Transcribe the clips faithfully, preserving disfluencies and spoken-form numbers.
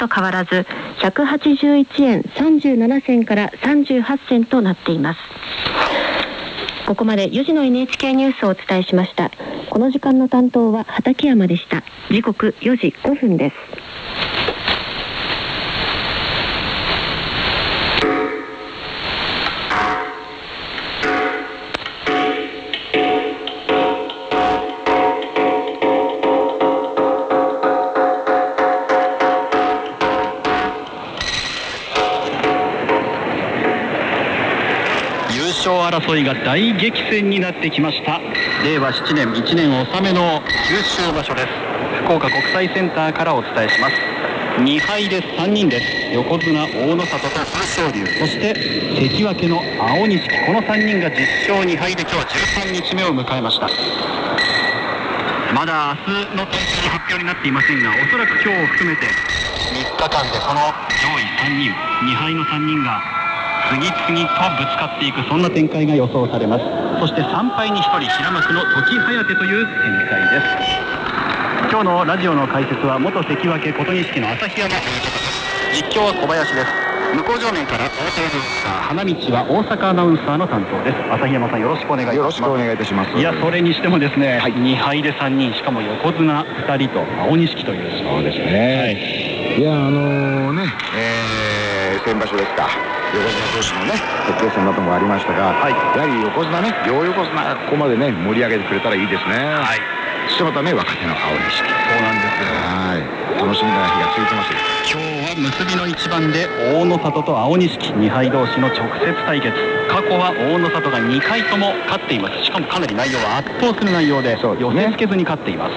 と変わらずひゃくはちじゅういちえんさんじゅうななせんからさんじゅうはちせんとなっています。ここまでよじの エヌエイチケー ニュースをお伝えしました。この時間の担当は畠山でした。時刻よじごふんです。 優勝争いが大激戦になってきました。れいわしちねんいちねん納めの九州場所です。福岡国際センターからお伝えします。にはいでさんにんです。横綱大野里と豊昇龍、そして関脇の青錦、このさんにんがじゅっしょうにはいで今日はじゅうさんにちめを迎えました。まだ明日の大会の発表になっていませんが、おそらく今日を含めてみっかかんでこの上位さんにん、にはいのさんにんが次々とぶつかっていく、そんな展開が予想されます。そしてさんはいにひとり平幕の時疾風という展開です。今日のラジオの解説は元関脇琴錦の旭山親方です。実況は小林です。向こう正面から大手アナウンサー、花道は大阪アナウンサーの担当です。旭山さん、よろしくお願いいたします。 よろしくお願いいたします。 いや、それにしてもですね、はい、にはいでさんにん、しかも横綱ふたりと青錦という。 そうですね、はい、いや、あのー、ね、えー、先場所ですか、横綱同士のね決定戦などもありましたが、はい、やはり横綱ね、両横綱がここまでね盛り上げてくれたらいいですね。はい、そしてまたね、若手の青錦、 そうなんですよ。 はい、楽しみな日が続いてますよ。 今日は結びの一番で大野里と青錦、にはい同士の直接対決。過去は大野里がにかいとも勝っています。しかもかなり内容は圧倒する内容で、寄せつけずに勝っています。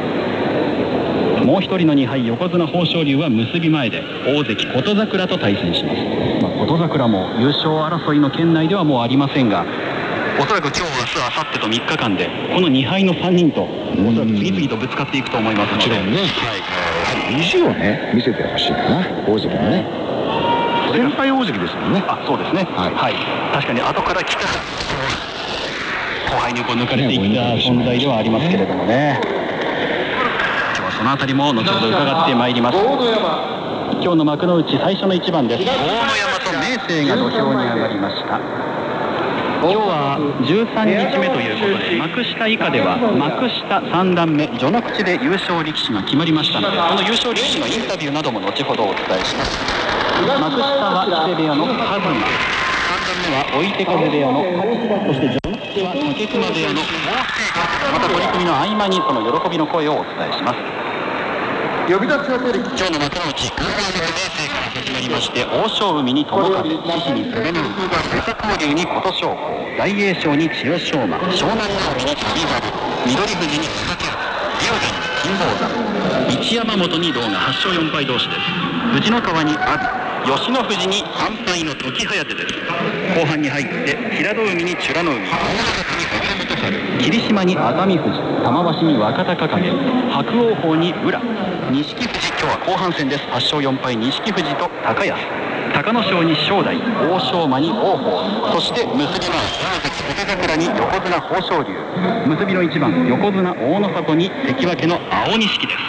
もう一人のにはい横綱豊昇龍は結び前で大関琴櫻と対戦します。まあ、琴櫻も優勝争いの圏内ではもうありませんが、おそらく今日、明日、明後日とみっかかんでこのにはいのさんにんとおそらく次々とぶつかっていくと思いますので、もちろんね、はい、 えー、意地をね見せてほしいかな、大関のね。先輩大関ですもんね。 あ、そうですね、はい、はい、確かに後から来た後輩にこう抜かれていった存在ではありますけれどもね。今日はそのあたりも後ほど伺ってまいります。今日の幕内最初の一番です。豪ノ山と明生が土俵に上がりました。今日はじゅうさんにちめということで、幕下以下では幕下さんだんめ序ノ口で優勝力士が決まりましたので、この優勝力士のインタビューなども後ほどお伝えします。幕下は木瀬部屋のカズマ、さんだんめは追手風部屋の勝木、そして序ノ口は竹熊部屋の法政。また取組の合間にその喜びの声をお伝えします。呼び出しを受ける今日の幕内、豪ノ山と明生から始まりまして、大正海に友風、獅子に攻めの海、豊昇龍に琴勝峰、大栄翔に千代翔馬、湘南乃海に翔猿、翠富士に椿原、竜電に金峰山、一山本に狼雅、はっしょうよんはい同士です。藤の川に阿炎、吉野富士にさんはいの時疾風です。後半に入って平戸海に美ノ海、大阪に若元春、霧島に熱海富士、玉鷲に若隆景、伯桜鵬に宇良、錦富士、今日は後半戦です。はっしょうよんはい錦富士と高安、隆の勝に正代、欧勝馬に王鵬、そして結び前大関琴櫻に横綱豊昇龍、結びの一番横綱大野里に関脇の青錦です。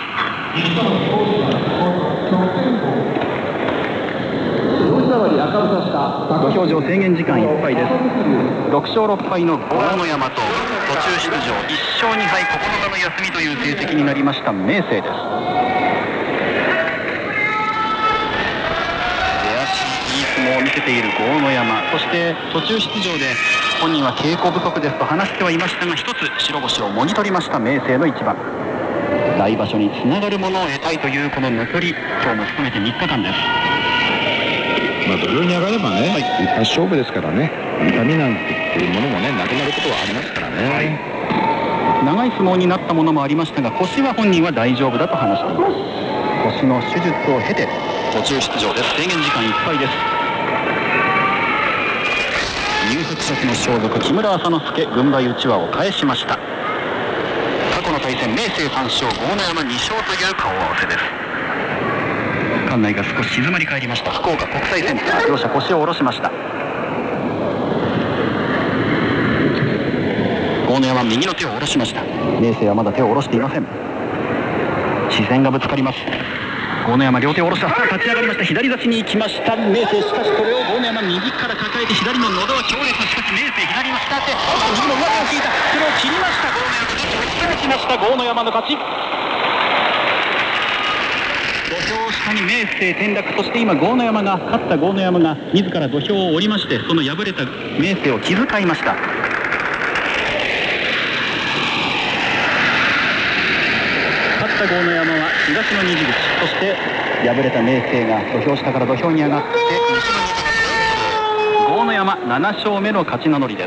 土俵上制限時間いっぱいです。ろくしょうろっぱいの豪ノ山と途中出場いっしょうにはいここのかの休みという成績になりました明生です。出足いい相撲を見せている豪ノ山、そして途中出場で本人は稽古不足ですと話してはいましたが、一つ白星をもぎ取りました明生の一番。来場所につながるものを得たいというこの残り今日も含めてみっかかんです。 まあ、土俵に上がればね、はい、一発勝負ですからね、痛みなんていうものもねなくなることはありますからね、はい、 長い相撲になったものもありましたが、腰は本人は大丈夫だと話しています。腰の手術を経て途中出場です。制限時間いっぱいです。入札職の装束木村朝之助、軍配うちわを返しました。過去の対戦明生さんしょう豪ノ山にしょうという顔合わせです。館内が少し静まり返りました。福岡国際センター、両者腰を下ろしました。豪ノ山右の手を下ろしました。明生はまだ手を下ろしていません。視線がぶつかります。 豪ノ山両手を下ろした。さあ立ち上がりました。左差しに行きました明生。しかしこれを豪ノ山右から抱えて左の喉は強烈。しかし明生左の下手、右の上手を引いた。それを切りました豪ノ山。押し返しました豪ノ山の勝ち。土俵下に明生転落。そして今豪ノ山が勝った豪ノ山が自ら土俵を降りまして、その敗れた明生を気遣いました。勝った豪ノ山は東の虹口、そして敗れた明生が土俵下から土俵に上がって西の虹口。豪ノ山なな勝目の勝ち名乗りです。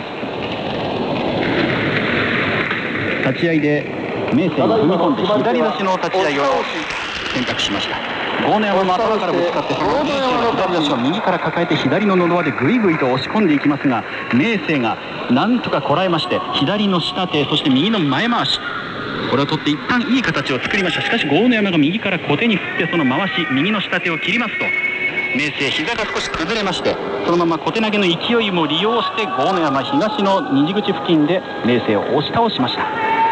立ち合いで明生が踏み込んで左差しの立ち合いを選択しました。豪ノ山も頭からぶつかって、その明生が左差しを右から抱えて左の喉輪でぐいぐいと押し込んでいきますが、明生がなんとかこらえまして左の下手、そして右の前回し、これを取って一旦いい形を作りました。しかし豪ノ山が右から小手に振って、その回し右の下手を切りますと明生膝が少し崩れまして、そのまま小手投げの勢いも利用して豪ノ山東の虹口付近で明生を押し倒しました。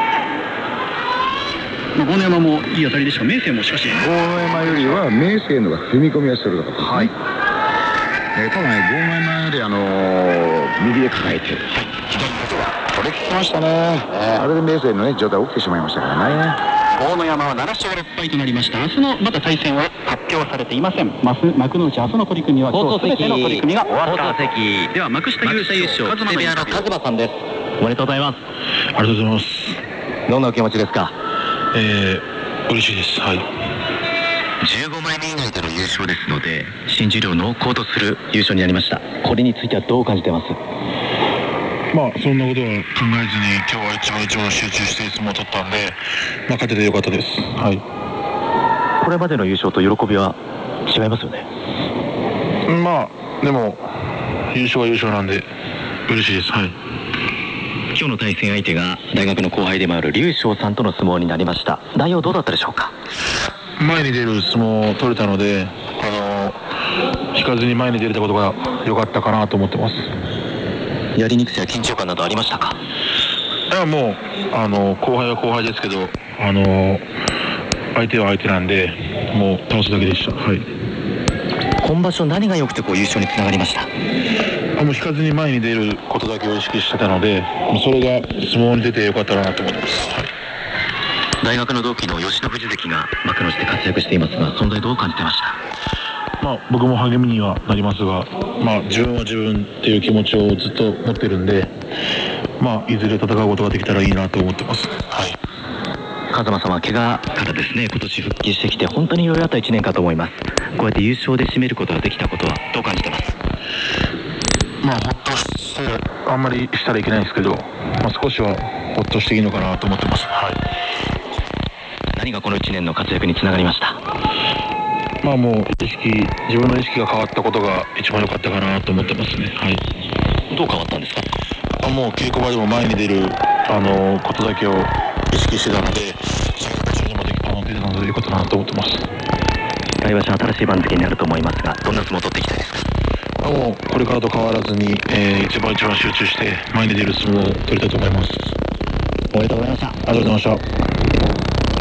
まあ、豪ノ山もいい当たりでした。明生もしかし豪ノ山よりは明生のが踏み込みは鋭かったですね。はい、えー、ただね豪ノ山よりあのー、右で抱えて、はい、左の手はこれ効きましたね、えー、あれで明生の、ね、状態起きてしまいましたからね。 豪ノ山はなな勝ろっ敗となりました。明日のまだ対戦は発表されていません。幕内明日の取り組みは今日全ての取り組みが終わった後では幕下優勝カズマのカズマさんです。おめでとうございます。 ありがとうございます。 どんなお気持ちですか？ えー、嬉しいです。はい。 じゅうごまいめ以内での優勝ですので新十両濃厚とする優勝になりました。これについてはどう感じてます？ まあそんなことは考えずに今日は一番一番集中して相撲を取ったんで、まあ、勝ててよかったです。はい。 これまでの優勝と喜びは違いますよね。 まあでも優勝は優勝なんで嬉しいです。はい。 今日の対戦相手が大学の後輩でもある龍翔さんとの相撲になりました。内容どうだったでしょうか？ 前に出る相撲を取れたので、あの引かずに前に出れたことが良かったかなと思ってます。 やりにくさや緊張感などありましたか？ いやもうあの後輩は後輩ですけど、あの相手は相手なんでもう倒すだけでした。はい。 今場所何が良くてこう優勝につながりました？ あもう引かずに前に出ることだけを意識してたので、それが相撲に出てよかったなと思います。はい。 大学の同期の吉野富士関が幕内で活躍していますが、存在どう感じてました？ まあ、僕も励みにはなりますが、まあ、自分は自分っていう気持ちをずっと持ってるんで、まあ、いずれ戦うことができたらいいなと思ってます。はい。 風間さんは怪我からですね今年復帰してきて本当にいろいろあったいちねんかと思います。こうやって優勝で締めることができたことはどう感じてます？ まあほっとしてあんまりしたらいけないんですけど、まあ、少しはほっとしていいのかなと思ってます。はい。 何がこのいちねんの活躍につながりました？ まあもう意識自分の意識が変わったことが一番良かったかなと思ってますね。はい。 どう変わったんですか？ あもう稽古場でも前に出るあのことだけを意識してたので、それが途中でもできあの出てたので良かったなと思ってます。 来場所新しい番付になると思いますが、どんな相撲を取っていきたいですか？ あもうこれからと変わらずに、えー、一番一番集中して前に出る相撲を取りたいと思います。 おめでとうございました。 ありがとうございました。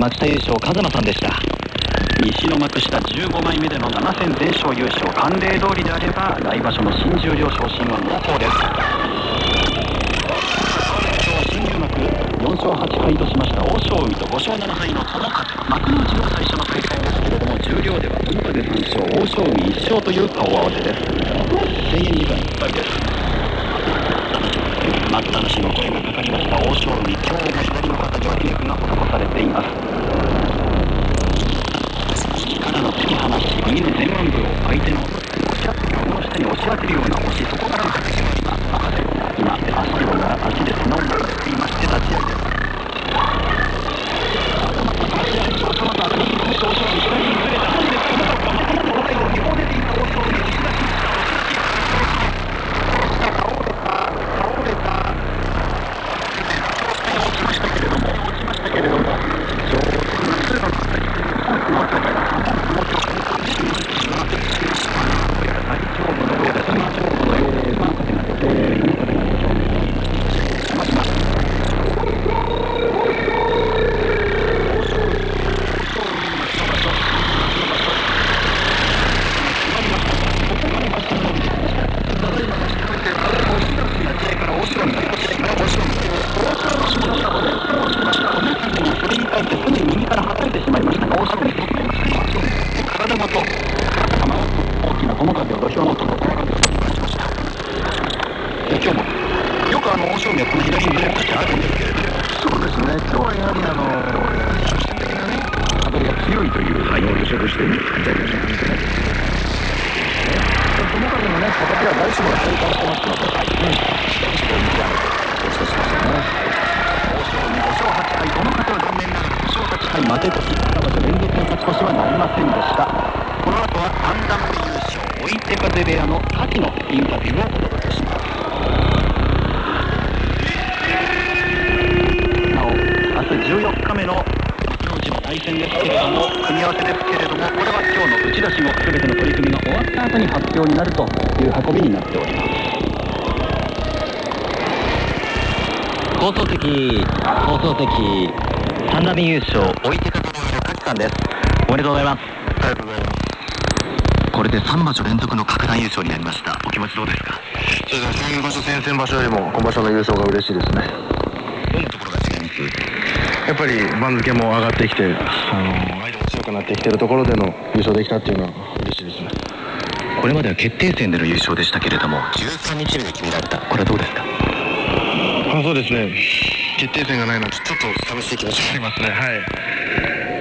幕下優勝風間さんでした。西の幕下じゅうごまいめでのなな戦全勝優勝、慣例通りであれば来場所の新十両昇進は濃厚です。今日は新入幕よん勝はち敗としました欧勝海とご勝なな敗の友風、幕内では最初の対戦ですけれども十両では友風さん勝欧勝海いち勝という顔合わせです。制限時間いっぱいです。待ったなしの声がかかりました欧勝海、今日も左の肩にはテープが施されています。力の突き放し右の前腕部を相手の押し当てるような下に押し当てるような押し、そこからの拍手が今赤瀬が今足をな足で砂をならしていまして立ち合いです。その後当たりに少々左にずれた足でその後ガチャガチャ叩いて両手で今欧勝海を押し出しました。倒れた倒れた少し落ちましたけれども落ちましたけれどもちょうど通路のあたりでもうちょっともうちょっとしまってしまった。どうやら大丈夫のようです。大丈夫のよう後大きな友風を土俵のところに出しました。今日もよくあの欧勝海はこの左にずれる時あるんですけれども、 そうですね、今日はやはりあの中心的なね当たりが強いという優勝としてね、左の見てないといけない友風のね形は大志望が正解してますので、はい、うん、少しこう見極めて落ちてしましたね。 欧勝海ごしょうはちはい、友風は残念ながらごしょうはちはい負け越し、に場所連続の勝ち越しはなりませんでした。この後は三段目優勝追い手風部屋の滝のインタビューをお届けします。なお明日じゅうよっかめの幕内の対戦ですけれども、組み合わせですけれども、これは今日の打ち出し後全ての取り組みが終わった後に発表になるという運びになっております。 放送席放送席三段目優勝追い手風部屋の滝さんです。おめでとうございます。 ありがとうございます。 これでさん場所連続の各段優勝になりました。お気持ちどうですか？ そうですね、先場所先々場所よりも今場所の優勝が嬉しいですね。 どんなところが違います？ やっぱり番付も上がってきて、あの相手も強くなってきているところでの優勝できたっていうのは嬉しいですね。 これまでは決定戦での優勝でしたけれども、じゅうさんにちめで決められた、これはどうですか？ あ、そうですね、決定戦がないのはちょっと寂しい気持ちがありますね。はい。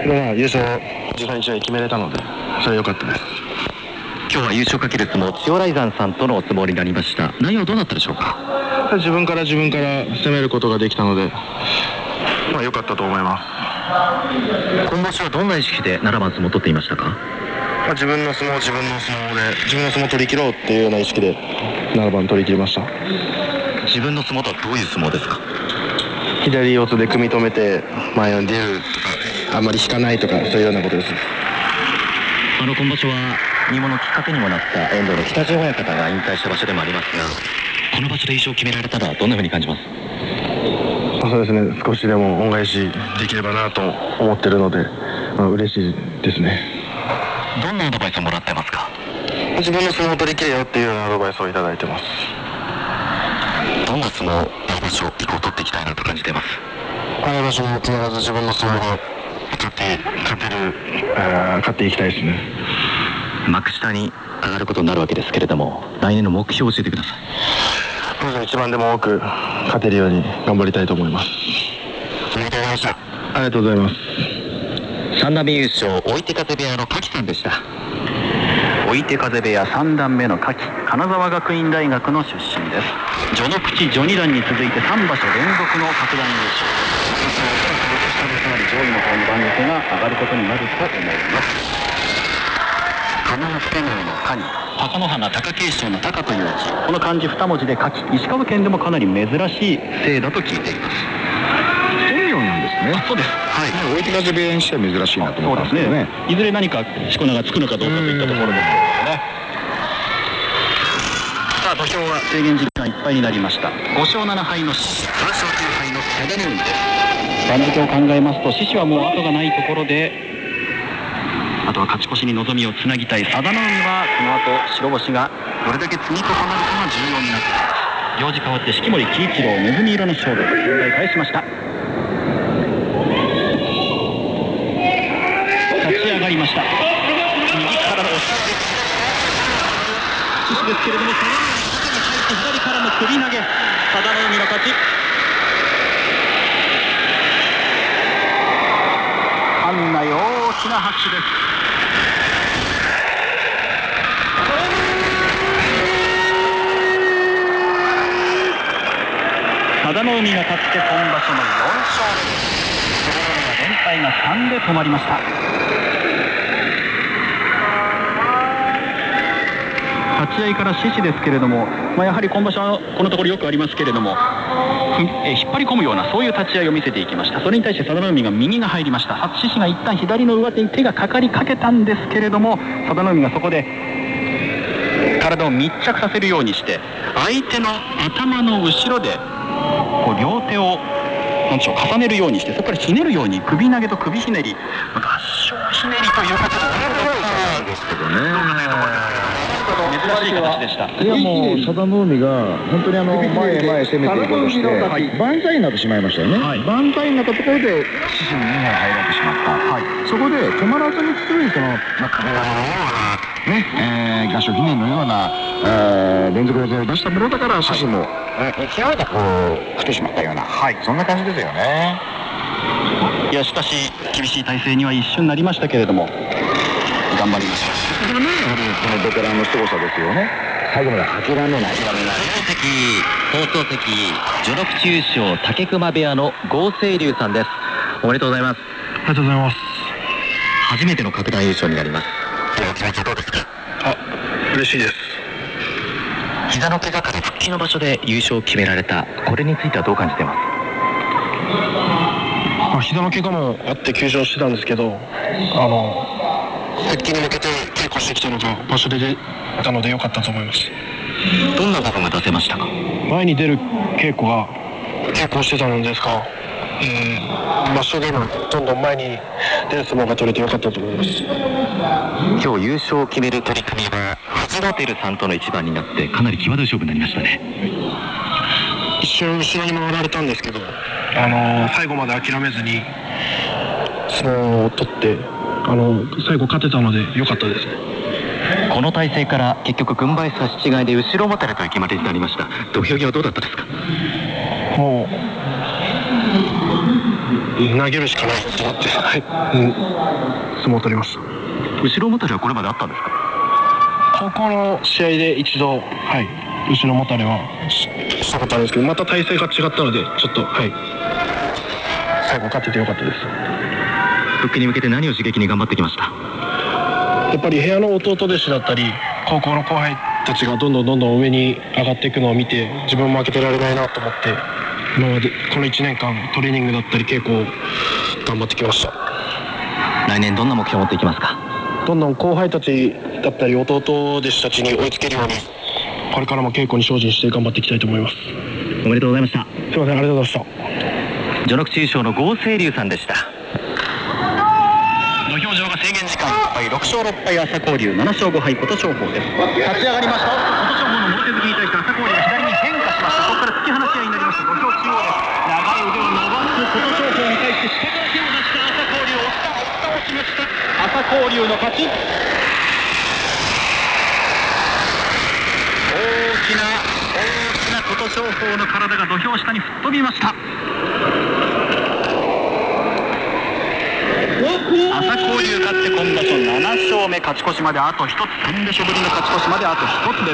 でもまあ優勝じゅうさんにちめで決めれたので、それは良かったです。 今日は優勝かける相撲、千代雷山さんとのお相撲になりました。内容どうなったでしょうか？ 自分から自分から攻めることができたので、まあ良かったと思います。 今場所はどんな意識でななばん相撲を取っていましたか？ まあ、自分の相撲自分の相撲で自分の相撲を取り切ろうっていうような意識でななばん取り切りました。 自分の相撲とはどういう相撲ですか？ 左四つで組み止めて前に出るとか、あまり引かないとか、そういうようなことです。 あの今場所は入門のきっかけにもなった遠藤の北陣親方が引退した場所でもありますが、この場所で優勝を決められたのはどんなふうに感じます？ そうですね、少しでも恩返しできればなと思ってるので、まあ、嬉しいですね。 どんなアドバイスをもらってますか？ 自分の相撲を取り切れよっていうようなアドバイスをいただいてます。 どんな相撲を来場所以降取っていきたいなと感じています？ 来場所も必ず自分の相撲を勝って勝てる、勝っていきたいですね。 幕下に上がることになるわけですけれども、来年の目標を教えてください。 一番でも多く勝てるように頑張りたいと思います。 ありがとうございました。 ありがとうございます。 三段目優勝追手風部屋の柿さんでした。追手風部屋三段目の柿、金沢学院大学の出身です。序の口序二段に続いてさん場所連続の各段優勝。かなり上位の方に番付が上がることになると思います。金谷付のカニ、貴乃花貴景勝の貴という字、この漢字二文字で書き、石川県でもかなり珍しい姓だと聞いています。 本名なんですね。 そうです。はい。 追手風部屋にしては珍しいなと思ったんですけどね。 いずれ何かしこ名がつくのかどうかといったところですけどね。さあ土俵は制限時間いっぱいになりました。ご勝なな敗の獅子、さん勝きゅう敗の佐田の海です。番付を考えますと獅子はもう後がないところで、あとは勝ち越しに望みをつなぎたい佐田の海はこの後白星がどれだけ積み重なるかが重要になってきます。行司変わって式守鬼一郎、ネズミ色の勝負、問題返しました。立ち上がりました。右からの押し獅子ですけれども、佐田の海左からの首投げ、佐田の海の勝ち。館内大きな拍手です。佐田の海が勝って今場所のよん勝目です。ところが連敗がさんで止まりました。立ち合いから獅子ですけれども、まあ、やはり今場所はこのところよくありますけれども、え引っ張り込むようなそういう立ち合いを見せていきました。それに対して佐田の海が右が入りました。獅子が一旦左の上手に手がかかりかけたんですけれども、佐田の海がそこで体を密着させるようにして相手の頭の後ろでこう両手をなんでしょう重ねるようにして、そこからひねるように首投げと首ひねり、合掌ひねりという形でですけどね、ネズ難しい形でした。 いやもう佐田の海が本当にあの前へ前へ攻めていこうとして万歳になってしまいましたよね。万歳になったところで獅子ににほん入られてしまった。そこで止まらずに強いその中村のようなね、えー、合唱記念のような、えー、連続で出したものだから獅子も勢いでこう来てしまったような、はい、そんな感じですよね。 いやしかし厳しい体勢には一瞬なりましたけれども頑張りました。 これねやはりこのベテランの凄さですよね。最後まで諦めない。 放送席放送席序ノ口優勝武隈部屋の郷清龍さんです。おめでとうございます。 ありがとうございます。 初めての各段優勝になります。お気持ちどうですか？ あ、嬉しいです。 膝の怪我から復帰の場所で優勝を決められた、これについてはどう感じてます？ まあ、膝の怪我もあって休場してたんですけど、あの復帰に向けて稽古してきたのが場所で出たので良かったと思います。 どんなことが出せましたか？ 前に出る稽古が稽古してたのですが、えー、場所でもどんどん前に出る相撲が取れて良かったと思います。 今日優勝を決める取り組みは藤ホテルさんとの一番になってかなり際どい勝負になりましたね。 一瞬後ろに回られたんですけど、あのー、最後まで諦めずに相撲を取ってあのー、最後勝てたので良かったですね。 この体勢から結局軍配差し違いで後ろもたれという決まりになりました。土俵際どうだったですか？ もう投げるしかないと思って、はい、うん、相撲を取りました。 後ろもたれはこれまであったんですか？ 高校の試合で一度、はい、後ろもたれはしたことあるんですけど、また体勢が違ったのでちょっと、はい、最後勝ててよかったです。 復帰に向けて何を刺激に頑張ってきました？ やっぱり部屋の弟弟子だったり高校の後輩たちがどんどんどんどん上に上がっていくのを見て、自分も負けてられないなと思って、今までこのいちねんかんトレーニングだったり稽古を頑張ってきました。 来年どんな目標を持っていきますか？ どんどん後輩たちだったり弟弟子たちに追いつけるように、これからも稽古に精進して頑張っていきたいと思います。 おめでとうございました。 すいません、ありがとうございました。 序ノ口優勝の郷清龍さんでした。土俵上が制限時間いっぱい、ろく勝ろっ敗朝紅龍、なな勝ご敗琴勝峰です。立ち上がりました。琴勝峰のもろ手突きに対して朝紅龍が左に変化しました。そこから突き放し合いになりました。土俵中央です。長い腕を伸ばす琴勝峰に対して下から手を出した朝紅龍、押した押した押しました。朝紅龍の勝ち。大きな大きな琴勝峰の体が土俵下に吹っ飛びました。朝紅龍勝って今場所なな勝目、勝ち越しまであとひとつ、さん場所ぶりの勝ち越しまであとひとつです。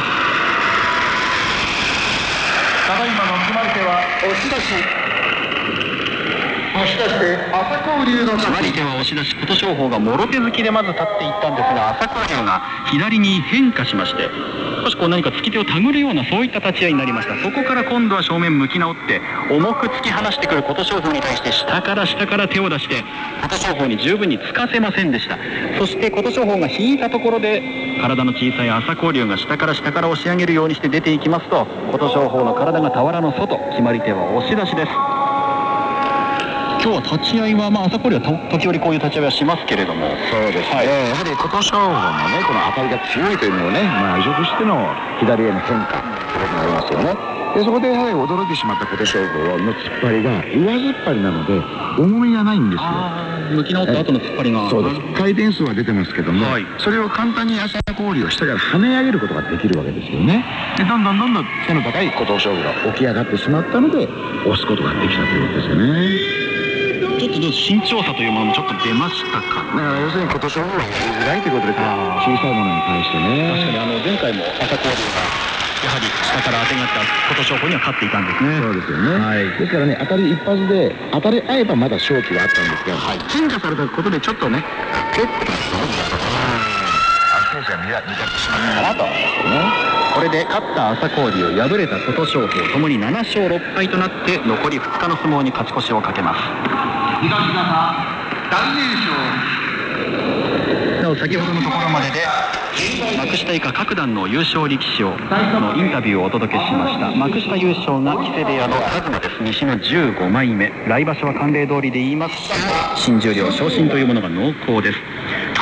ただいまの決まり手は押し出し、押し出して朝紅龍の決まり手は押し出し、琴勝峰がもろ手突きでまず立っていったんですが、朝紅龍が左に変化しまして、少しこう何か突き手を手繰るようなそういった立ち合いになりました。そこから今度は正面向き直って重く突き放してくる琴勝峰に対して下から下から手を出して琴勝峰に十分につかせませんでした。そして琴勝峰が引いたところで体の小さい朝紅龍が下から下から押し上げるようにして出ていきますと、琴勝峰の体が俵の外、決まり手は押し出しです。今日は立ち合いは、まあ、朝紅龍は時折こういう立ち合いはしますけれども、 そうですね、はい、やはり琴勝峰のねこの当たりが強いというのをね、まあ、移植しての左への変化ということになりますよね。でそこでやはり驚いてしまった琴勝峰の突っ張りが上突っ張りなので重みがないんですよ。 向き直った後の突っ張りが、 そうです。回転数は出てますけども、はい、それを簡単に朝紅龍を下から跳ね上げることができるわけですよね。でどんどんどんどん背の高い琴勝峰が起き上がってしまったので押すことができたということですよね。 ちょっと身長差というものもちょっと出ましたか。 だから要するに琴勝峰がやりづらいということですよ。小さいものに対してね。 確かにあの前回も朝紅龍がやはり下から当てになった琴勝峰には勝っていたんですね。 そうですよね、はい、ですからね当たり一発で当たり合えばまだ勝機はあったんですが、はい、変化されたことでちょっとね結構なそうだと安定者が見たってしまったかなと思いますけどね。 これで勝った朝紅龍、敗れた琴勝峰ともになな勝ろっ敗となって残りふつかの相撲に勝ち越しをかけます。東方大栄翔。なお先ほどのところまでで幕下以下各段の優勝力士をのインタビューをお届けしました。幕下優勝が木瀬部屋の東です。西のじゅうごまいめ、来場所は慣例通りで言いますと新十両昇進というものが濃厚です。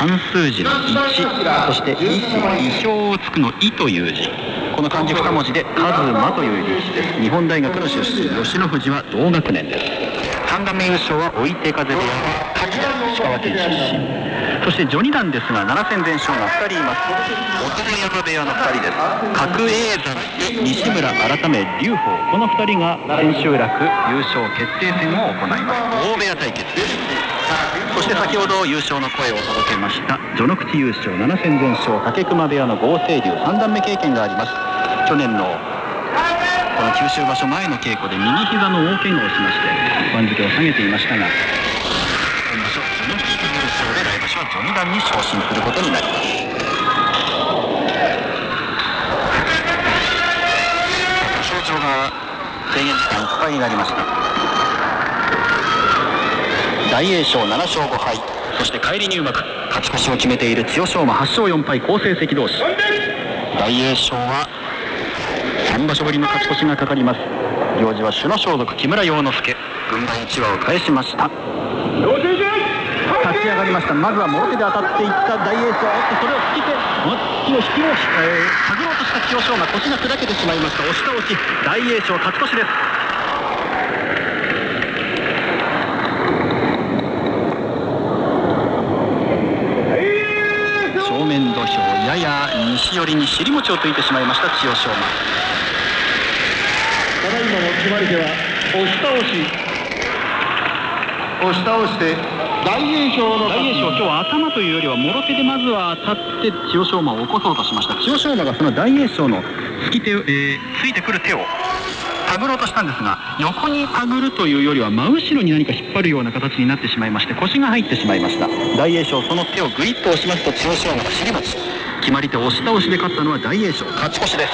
漢数字のいち、そして意思意表をつくの意という字、この漢字二文字でカズマという力士です。日本大学の出身、吉野富士は同学年です。三段目優勝は追手風部屋の柿です。石川県出身。そして序二段ですがなな戦全勝がふたりいます。乙山部屋のふたりです。角栄山で西村改め龍鳳、このふたりが千秋楽優勝決定戦を行います。大部屋対決です。そして先ほど優勝の声を届けました序の口優勝なな戦全勝武隈部屋の豪星流、三段目経験があります。去年のこの九州場所前の稽古で右膝の大怪我をしまして番付を下げていましたが、今場所序の口優勝で来場所は序二段に昇進することになります。表情が制限時間いっぱいになりました。大栄翔なな勝ご敗、そして返り入幕勝ち越しを決めている千代翔馬はち勝よん敗、好成績同士。大栄翔はさん場所ぶりの勝ち越しがかかります。行司は朱の装束木村要之助、軍配いち羽を返しました。立ち上がりました。まずはもろ手で当たっていった大栄翔、おっとそれを突き手突きを引きもし、えー、探ろうとした千代翔馬、腰が砕けてしまいました。押し倒し、大栄翔勝ち越しです。正面土俵やや西寄りに尻餅をついてしまいました千代翔馬。 ただいまの決まり手は押し倒し、押し倒して大栄翔の大栄翔、今日は頭というよりはもろ手でまずは当たって千代翔馬を起こそうとしました。千代翔馬がその大栄翔の突き手、えー、ついてくる手を手繰ろうとしたんですが、横に手繰るというよりは真後ろに何か引っ張るような形になってしまいまして腰が入ってしまいました。大栄翔、その手をグイッと押しますと千代翔馬が尻餅、決まり手押し倒しで勝ったのは大栄翔、勝ち越しです。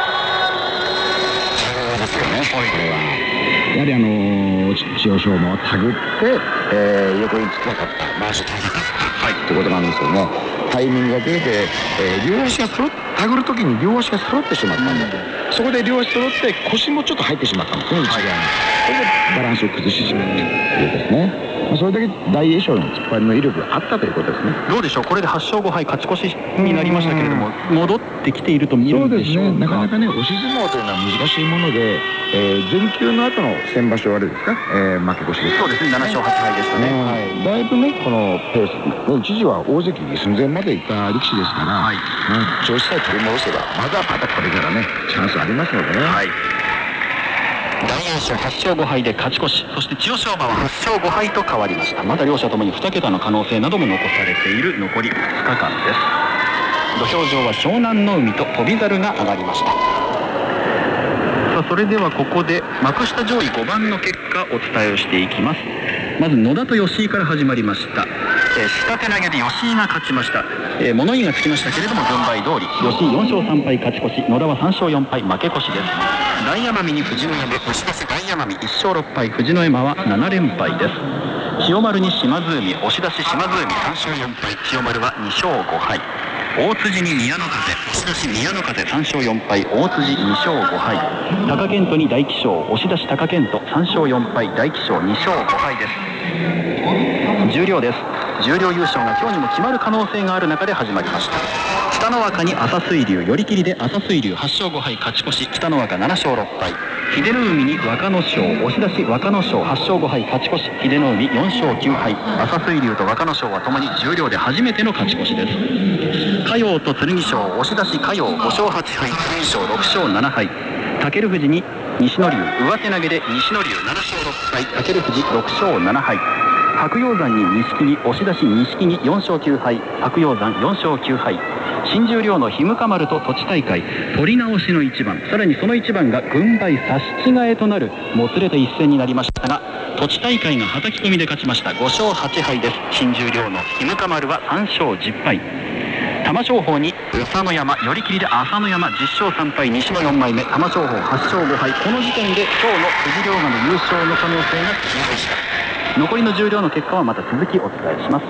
そうですよね、これはやはりあのー、千代翔馬を手繰って、えー、横に突きかかった、まわしを取りかかった、はい、ということなんですけどね、タイミングが出て、えー、両足が揃っ手繰る時に両足が揃ってしまったんだと、そこで両足揃って腰もちょっと入ってしまったんですね、内側に。それでバランスを崩してしまったというですね。まあ、それだけ大栄翔の突っ張りの威力があったということですね。 どうでしょう、これではち勝ご敗勝ち越しになりましたけれども、戻ってきていると見るんでしょうか。 そうですね、なかなかね、押し相撲というのは難しいもので、えー、全休の後の先場所あれですか、えー、負け越しです。 そうですね、なな勝はち敗でしたね、 はい、だいぶねこのペース、ね、一時は大関寸前までいった力士ですから、はい、うん、調子さえ取り戻せばまだまだこれからねチャンスありますのでね。はい、 大栄翔はち勝ご敗で勝ち越し、そして千代翔馬ははち勝ご敗と変わりました。まだ両者ともにに桁の可能性なども残されている残りふつかかんです。土俵上は湘南の海と翔猿が上がりました。さあ、それではここで幕下上位ごばんの結果お伝えをしていきます。まず野田と吉井から始まりました。えー、下手投げで吉井が勝ちました。えー、物言いがつきましたけれども軍配通り吉井よん勝さん敗勝ち越し、野田はさん勝よん敗負け越しです。大奄美に藤の山、押し出し大奄美いち勝ろく敗、藤の山はなな連敗です。千代丸に島津海、押し出し島津海さん勝よん敗、千代丸はに勝ご敗。大辻に宮の風、押し出し宮の風さん勝よん敗、大辻に勝ご敗。貴健斗に大喜翔、押し出し貴健斗さん勝よん敗、大喜翔に勝ご敗です。十両です。十両優勝が今日にも決まる可能性がある中で始まりました。北の若に朝水龍、寄り切りで朝水龍はち勝ご敗勝ち越し、北の若なな勝ろく敗。秀ノ海に若の勝、押し出し若の勝はち勝ご敗勝ち越し、秀ノ海よん勝きゅう敗。朝水龍と若の勝はともに十両で初めての勝ち越しです。嘉陽と剣翔、押し出し嘉陽ご勝はち敗、剣翔ろく勝なな敗。武富士に西の龍、上手投げで西の龍なな勝ろく敗、武富士ろく勝なな敗。白鷹山に錦木、押し出し錦木よん勝きゅう敗、白鷹山よん勝きゅう敗。新十両のひむか丸と栃大会、取り直しの一番、さらにその一番が軍配差し違えとなるもつれた一戦になりましたが、栃大会がはたき込みで勝ちました。ご勝はち敗です。新十両のひむか丸はさん勝じゅっ敗。玉正鳳に朝乃山、寄り切りで朝乃山じゅっ勝さん敗、西のよん枚目。玉正鳳はち勝ご敗。この時点で今日の藤両馬の優勝の可能性が消えました。残りの十両の結果はまた続きお伝えします。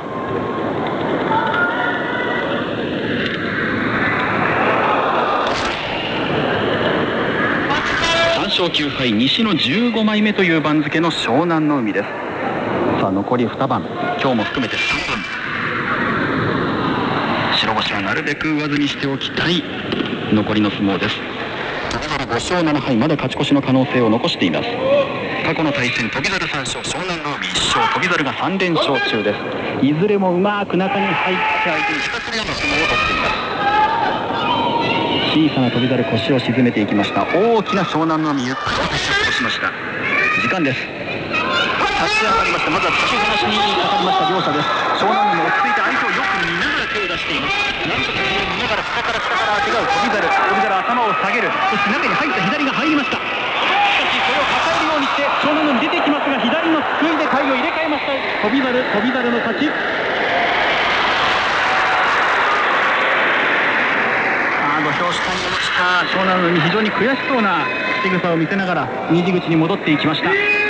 さん勝きゅう敗、西のじゅうご枚目という番付の湘南の海です。さあ残りにばん、今日も含めてさんばん。 るべく上積みしておきたい残りの相撲です。翔猿ご勝なな敗、まだ勝ち越しの可能性を残しています。過去の対戦、翔猿さん勝、湘南乃海いっ勝、翔猿がさん連勝中です。いずれもうまく中に入って相手に引かせるような相撲を取っています。小さな翔猿、腰を沈めていきました。大きな湘南乃海、ゆっくりと決着としました。時間です。立ち上がりました。まずは突き放しにかかりました両者です。湘南乃海落ち着いて相手をよく見ながら手を出しています。なんとか手を見ながら下から下からあてがう翔猿。翔猿頭を下げる。そして中に入った左が入りました。しかしそれを抱えるようにして湘南乃海出てきますが、左のすくいで体を入れ替えました。翔猿、翔猿の勝ち。土俵下に落ちた湘南乃海、非常に悔しそうな仕草を見せながら二次口に戻っていきました。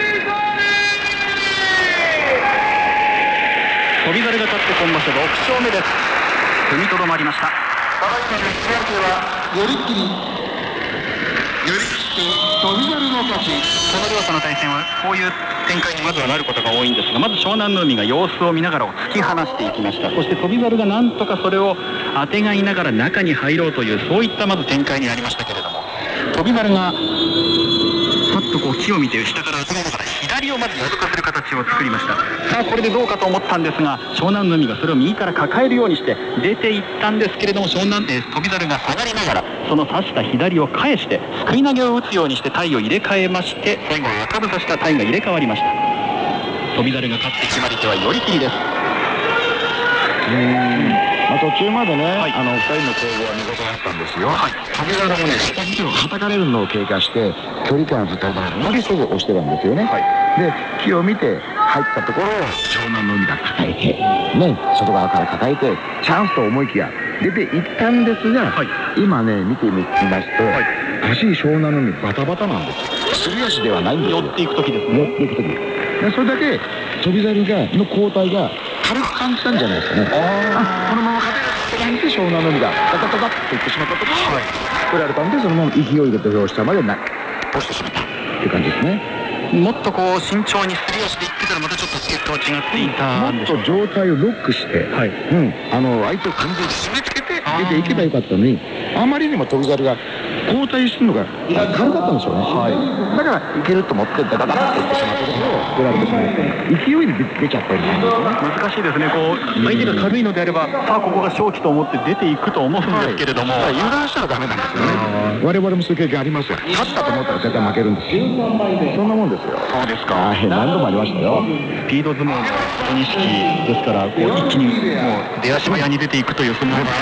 翔猿が勝って今場所ろく勝目です。踏みとどまりました。 ただいまの引き分けは寄り切り、寄り切って翔猿の勝ち。 この両者の対戦はこういう展開にまずはなることが多いんですが、まず湘南乃海が様子を見ながらを突き放していきました。そして翔猿がなんとかそれをあてがいながら中に入ろうという、そういったまず展開になりましたけれども、翔猿がパッとこう木を見て下からあてがいながら左をまず覗かせる形を作りました。さあこれでどうかと思ったんですが、湘南乃海がそれを右から抱えるようにして出ていったんですけれども、湘南え翔猿が下がりながらその刺した左を返してすくい投げを打つようにして体を入れ替えまして、最後は赤ぶさした体が入れ替わりました。翔猿が勝って決まり手は寄り切りです。 うーん、まあ、途中までね、はい、あのふたりの攻防は見事だったんですよ。はい、翔猿もね、下手をはたかれるのを経過して距離感ずっと無理せず押してたんですよね。はい、で気を見て入ったところを湘南乃海が抱えて、ね、外側から抱えてチャンスと思いきや出ていったんですが、はい、今ね見てみますと、はい、足湘南乃海バタバタなんです。すり足ではないんですよ。寄っていく時ですね。寄っていく時で、それだけ翔猿がの交代が軽く感じたんじゃないですかね。ああ、このまま勝てるって感じで湘南乃海がタタタタッといってしまったところを、はい、振られたんで、そのまま勢いで土俵下までな押してしまったっていう感じですね。 もっとこう慎重にすり足でいってたらまたちょっと結果は違っていたんでしょうか。 もっと状態をロックして、はい、うん、あの相手を完全に締め付けて出ていけばよかったのに、あまりにも翔猿が交代するのが軽かったんでしょうね。はい、だからいけると思ってダダダダッといってしまったところを振られてしまって、勢いで出ちゃったりするんですよね。 難しいですね。こう相手が軽いのであれば、さあここが勝機と思って出ていくと思うんですけれども、 はい、油断したらダメなんですよね。我々もそういう経験ありますよ。勝ったと思ったら絶対負けるんですよ。そんなもんですよ。 そうですか。 はい、何度もありましたよ。 スピード相撲の小錦ですから、こう一気にもう出足早に出ていくという相撲がい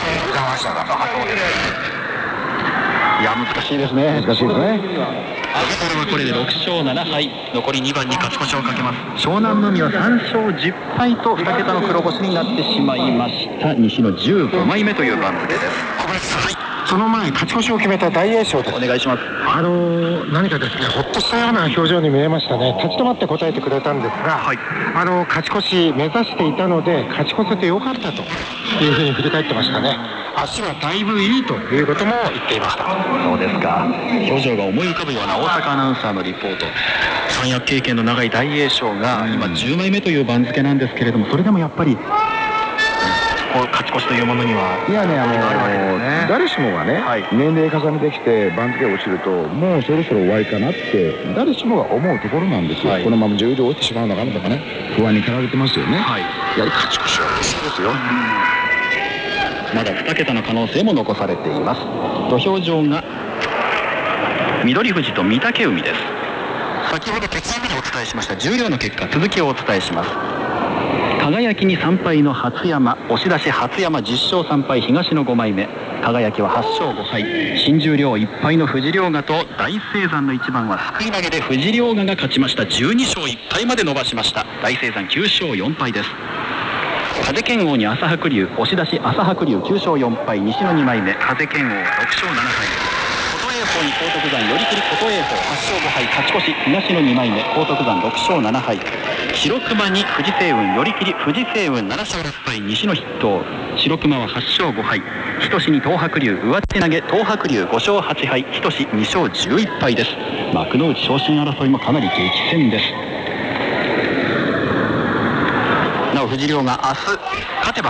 や難しいですね。 難しいですね。 翔猿はこれでろく勝なな敗、残りにばんに勝ち越しをかけます。湘南乃海はさん勝じゅっ敗とに桁の黒星になってしまいました。西のじゅうごまいめという番付です。 はい、その前勝ち越しを決めた大栄翔です。 お願いします。 あのー、何かですね、ほっとしたような表情に見えましたね。立ち止まって答えてくれたんですが、はい、あの勝ち越し目指していたので勝ち越せてよかったというふうに振り返ってましたね。足はだいぶいいということも言っていました。 そうですか。表情が思い浮かぶような大阪アナウンサーのリポート。三役経験の長い大栄翔が今じゅうまいめという番付なんですけれども、それでもやっぱりこう勝ち越しというものにはいやね、あのー、誰しもがね、はい、年齢重ねてきて番付が落ちるともうそろそろ終わりかなって誰しもが思うところなんですよ。はい、このまま十両落ちてしまうのかなとかね、不安に駆られてますよね。はい、やはり勝ち越しは嬉しいですよ。 まだに桁の可能性も残されています。土俵上が翠富士と御嶽海です。先ほど鉄腕でお伝えしました十両の結果、続きをお伝えします。輝にさん敗の初山、押し出し初山じゅっ勝さん敗、東のごまいめ。輝ははち勝ご敗、新十両いっ敗の藤良賀と大青山の一番はすくい投げで藤良賀が勝ちました。じゅうに勝いっ敗まで伸ばしました。大青山きゅう勝よん敗です。風剣王に朝白龍、押し出し朝白龍きゅう勝よん敗、西のにまいめ。風剣王はろく勝なな敗。琴栄峰に荒篤山、寄り切り琴栄峰はち勝ご敗、勝ち越し。東のにまいめ荒篤山ろく勝なな敗。白熊に富士星雲、寄り切り富士星雲なな勝ろく敗、西の筆頭。白熊ははち勝ご敗。日翔志に東白龍、上手投げ東白龍ご勝はち敗、日翔志に勝じゅういっ敗です。幕内昇進争いもかなり激戦です。なお藤良が明日勝てば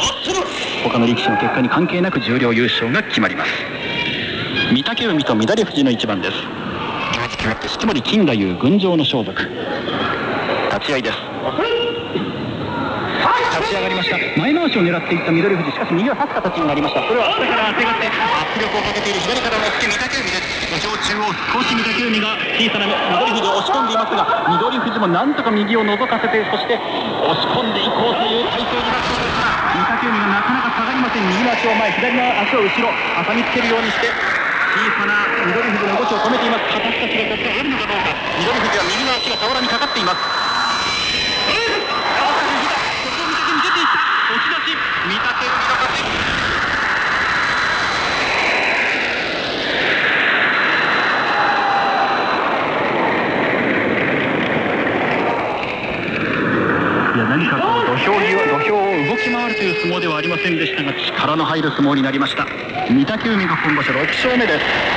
他の力士の結果に関係なく十両優勝が決まります。御嶽海と翠富士の一番です。つまり金太夫群青の装束。立ち合いです。立ち上がりました。前回しを狙っていった翠富士、しかし右を差す形になりました。それは下からあてがって圧力をかけている左からの突き、御嶽海です。土俵中央少し御嶽海が小さな翠富士を押し込んでいますが、翠富士もなんとか右を覗かせて、そして押し込んでいこうという体勢になっていますが、御嶽海がなかなか下がりません。右の足を前、左の足を後ろ挟みつけるようにして小さな翠富士の動きを止めています。肩すかしがこちらを得るのかどうか。翠富士は右の足が俵にかかっています。押し出し、御嶽海の勝ち。いや、何かこう土俵際、土俵を動き回るという相撲ではありませんでしたが、力の入る相撲になりました。御嶽海が今場所ろく勝目です。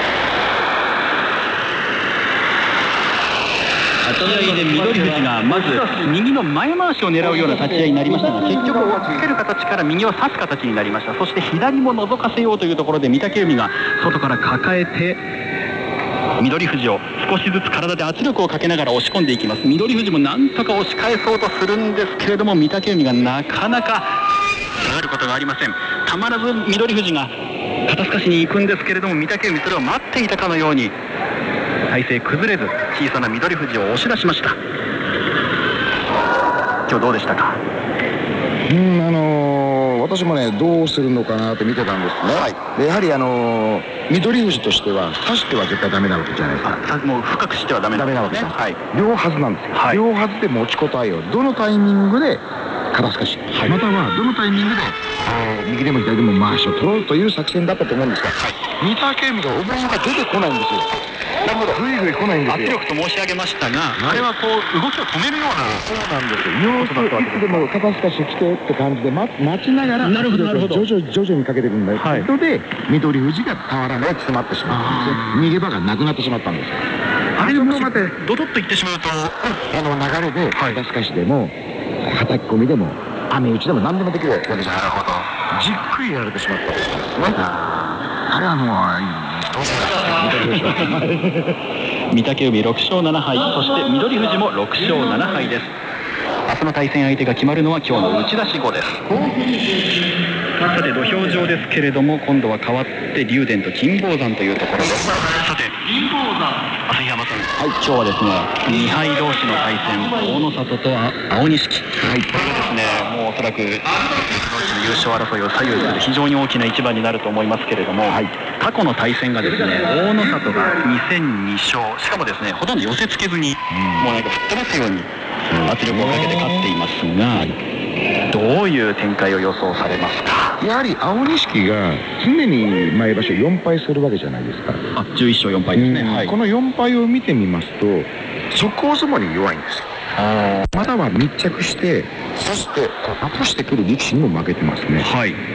立ち合いで翠富士がまず右の前回しを狙うような立ち合いになりましたが、結局押っつける形から右を差す形になりました。そして左も覗かせようというところで御嶽海が外から抱えて翠富士を少しずつ体で圧力をかけながら押し込んでいきます。翠富士もなんとか押し返そうとするんですけれども、御嶽海がなかなか下がることがありません。たまらず翠富士が肩すかしに行くんですけれども、御嶽海それを待っていたかのように体勢崩れず小さな翠富士を押し出しました。今日どうでしたか？ うんあのー、私もねどうするのかなって見てたんですね、はい、でやはりあのー、翠富士としては差しては絶対ダメなわけじゃないですか。 もう深くしてはダメなわけですね。はい、 両はずなんですよ、はい、両はずで持ちこたえよう。どのタイミングで肩すかし、はい、またはどのタイミングで、えー、右でも左でも回しを取ろうという作戦だったと思うんですが、はい、御嶽海が思いが出てこないんですよ。なるほど、ぐいぐい来ないんですよ。 圧力と申し上げましたが、はい、あれはこう動きを止めるような。 そうなんですよ。様子いつでも肩すかし来てって感じで 待, 待ちながら圧力を徐々に徐々にかけていくんだけど、はい、で翠富士が俵で詰まってしまったんですね。逃げ場がなくなってしまったんですよ。 あれでもしドドッといってしまうと、 あの流れで肩すかしでもはたき込みでも網打ちでも何でもできるわけじゃない。なるほど。じっくりやられてしまったんですね。あれはもうどうしま御嶽海ろく勝なな敗、そして翠富士もろく勝なな敗です。明日の対戦相手が決まるのは今日の打ち出し後です。さて土俵上ですけれども、今度は変わって竜電と金峰山というところです。さて金峰山、旭山さん、はい、今日はですねに敗同士の対戦、大野里と青錦、はい、これがですねもうおそらく同士の優勝争いを左右する非常に大きな一番になると思いますけれども、はい、過去の対戦がですね大野里がに戦に勝、しかもですねほとんど寄せつけずに、うん、もうなんか吹っ飛ばすように圧力をかけて勝っていますが、どういう展開を予想されますか？ やはり青錦が常に毎場所よん敗するわけじゃないですか。 あ、じゅういっ勝よん敗ですね、はい、 このよん敗を見てみますと速攻相撲に弱いんですよ。または密着してそして落してくる力士にも負けてますね。はい、うん、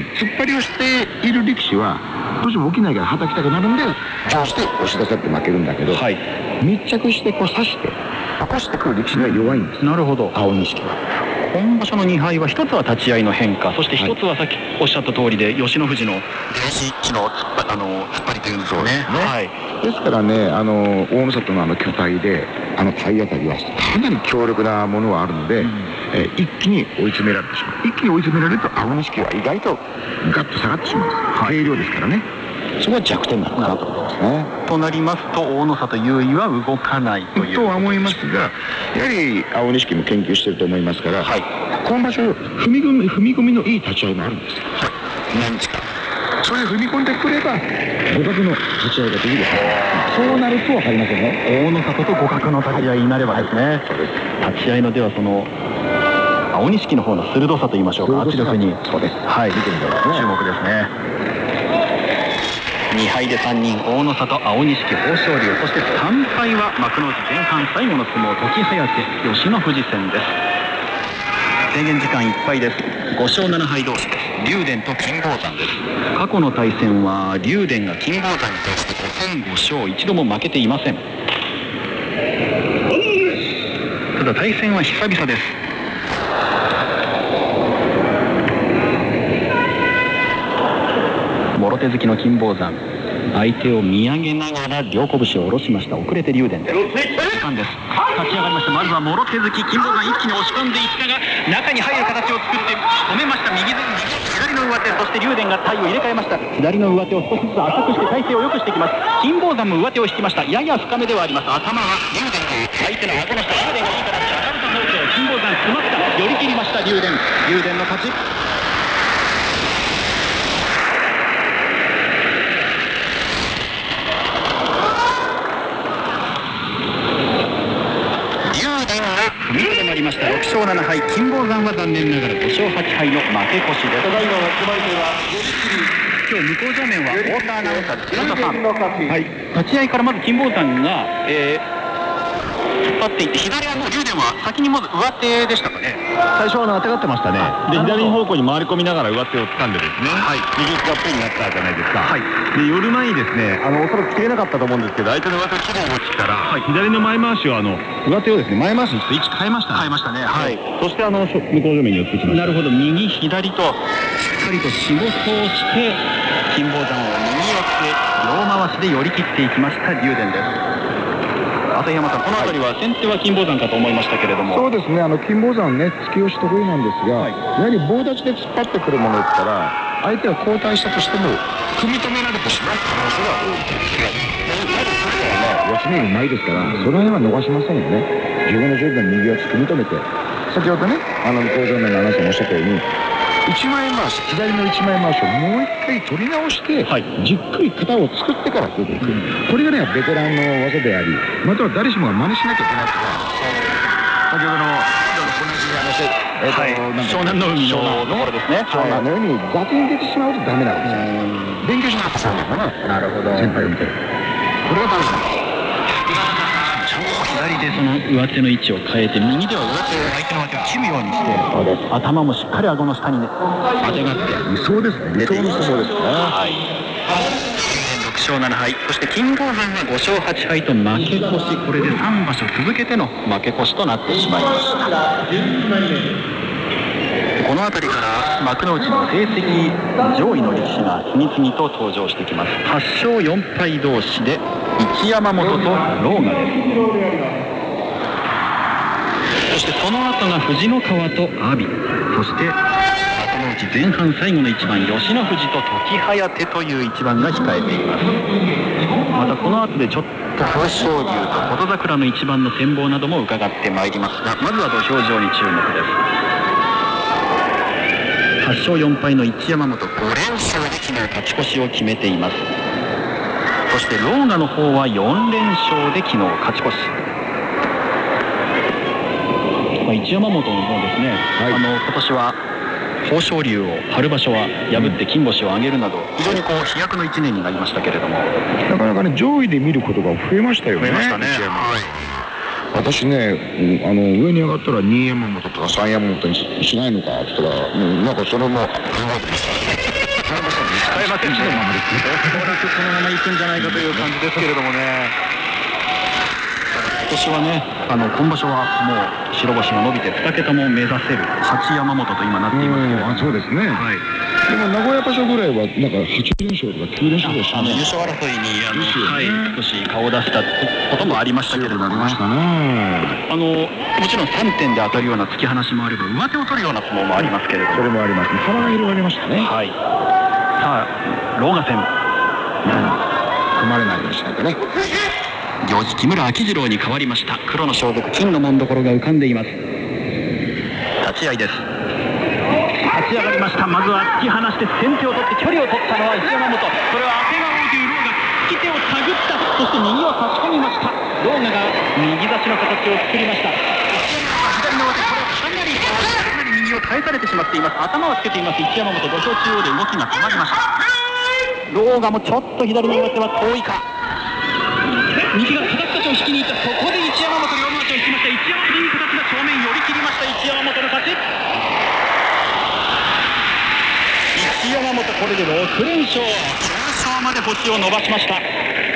突っ張りをしている力士はどうしても起きないからはたきたくなるんでどうして押し出されて負けるんだけど、はい、密着してこう刺して起こしてくる力士には弱いんです。 なるほど。 青錦は今場所のに敗は一つは立ち合いの変化、そして一つはさっきおっしゃった通りで吉野富士の出足一の突っ張あの突っ張りというんですよね。ですね、はい、 ですからねあの大野里のあの巨体であの体当たりはかなり強力なものはあるので、うん、えー、一気に追い詰められてしまう。一気に追い詰められると青錦は意外とガッと下がってしまうんです、はい、軽量ですからね。そこは弱点なのかなと思いますね。 となりますと大野里優位は動かないというとは思いますが、やはり青錦も研究していると思いますから、はい、今場所踏み込み踏み込みのいい立ち合いもあるんですよ。はい、何ですか。それで踏み込んでくれば互角の立ち合いができる。そうなると分かりませんよ。 大野里と互角の立ち合いになればですね、はいはい、そうです。立ち合いのではその青錦の方の鋭さと言いましょうか、圧力に、 そうです、 はい、見てみたいですね。注目ですね。に敗でさんにん、大野里、青錦、豊昇龍、そしてさん敗は幕内前半最後の相撲、時疾風、吉野富士戦です。制限時間いっぱいです。ご勝なな敗同士です。竜電と金峰山です。過去の対戦は竜電が金峰山に対してご戦ご勝、一度も負けていません。ただ対戦は久々です。 ろ手突きの金峰山、相手を見上げながら両拳を下ろしました。遅れて竜電です。時間です。立ち上がりました。まずはもろ手突き、金峰山一気に押し込んでいったが中に入る形を作って止めました。右左の上手、そして竜電が体を入れ替えました。左の上手を少しずつ浅くして体勢を良くしてきます。金峰山も上手を引きました。やや深めではあります。頭は竜電で相手の顎の下、竜電がいい形、赤豚包丁、金峰山詰まった、寄り切りました。竜電、竜電の勝ち。踏みとどまりました。ろく勝なな敗、金峰山は残念ながらご勝はち敗の負け越しです。ただいまの決まり手は今日向正面は太田アナウンサーです。平田さん、はい、立ち合いからまず金峰山が、えー引っ張っていって左はもう竜電は先にまず上手でしたかね。 最初は当てがってましたね。で左方向に回り込みながら上手を掴んでですね、はい、右スカップになったじゃないですか、はい、で寄る前にですね、あのおそらく切れなかったと思うんですけど、相手の上手を切る動きから、はい、左の前回しをあの上手をですね前回しにちょっと位置変えましたね。変えましたね、はい、そしてあの向正面に寄ってきました。なるほど、右左としっかりと仕事をして金峰山を右四つ両回しで寄り切っていきました竜電です。朝日山さん、この辺りは先手は金峰山かと思いましたけれども。そうですね、あの金峰山ね、突き押し得意なんですが、はい、やはり棒立ちで突っ張ってくるものですから、相手は後退したとしても組み止められてしまう可能性が多いです。やはり四つにうまいですから、その辺は逃しませんよね。自分の上手な右四つ組み止めて、先ほどね、あの向正面のアナウンサーもおっしゃったように、一枚回し、左の一枚回しをもう一回取り直して、はい、じっくり型を作ってから出ていく、うん、これがねベテランの技であり、または誰しもが真似しなきゃいけないとか、先ほどの同じあのせ、えーとはい、湘南の海のところですね。湘南のように雑に出てしまうとダメなわけです。勉強しなかったそうなんだな。なるほど。先輩を見て、これが大事なんです。左でその上手の位置を変えて、右では上手を相手の上手を切るようにして、頭もしっかり顎の下にね当てがって理想ですね。理想の相撲ですね。はい。ろく勝なな敗、そして金峰山はご勝はち敗と負け越し、これでさん場所続けての負け越しとなってしまいました。この辺りから幕内の成績上位の力士が次々と登場してきます。はち勝よん敗同士で一山本と狼雅です。そしてその後が藤の川と阿炎、そして幕内前半最後の一番、吉野富士と時疾風という一番が控えています。またこの後でちょっと豊昇龍と琴櫻の一番の展望なども伺ってまいりますが、まずは土俵上に注目です。はち勝よん敗の一山本、ご連勝で昨日勝ち越しを決めています。そして狼雅の方はよん連勝で昨日勝ち越し、まあ、一山本の方ですね、はい、あの今年は豊昇龍を春場所は破って金星を挙げるなど、非常にこう飛躍のいちねんになりましたけれども、なかなかね上位で見ることが増えましたよね。増えましたね。私ね、あの上に上がったらに山本とかさん山本にしないのかって言ったら、うん、なんかそれも考えてました。変えませんね。おそらくこのまま行くんじゃないかという感じですけれどもね。今年はね、あの今場所はもう白星が伸びてに桁も目指せる八山本と今なっていますけれども、あ、そうですね。はい。でも名古屋場所ぐらいはなんかはち連勝とかきゅう連勝でしたね。優勝争いにあの、はい、少し顔を出したこともありましたけれども、ね、あのもちろんさんてんで当たるような突き放しもあれば上手を取るような相撲もありますけれども、それもあります。幅が広がりましたね。はい。さあ狼雅戦、うん、組まれないようにしないとね。行司木村明次郎に変わりました。黒の装束、金の紋所が浮かんでいます。立ち合いです。立ち上がりました。まずは突き放して先手を取って距離を取ったのは一山本、それは当てがおうという狼雅、突き手を手繰った、そして右を差し込みました。狼雅が右差しの形を作りました。左の上手、これはかなりかなり右を返されてしまっています。頭をつけています一山本、土俵中央で動きが止まりました。狼雅もちょっと左の上手は遠いか。右が片っ端を引きに行った、そこで一山本両回しを引きました。一山本いい形が正面寄り切りました。一山本の勝ち。一山本これでろく連勝、きゅう勝まで星を伸ばしました。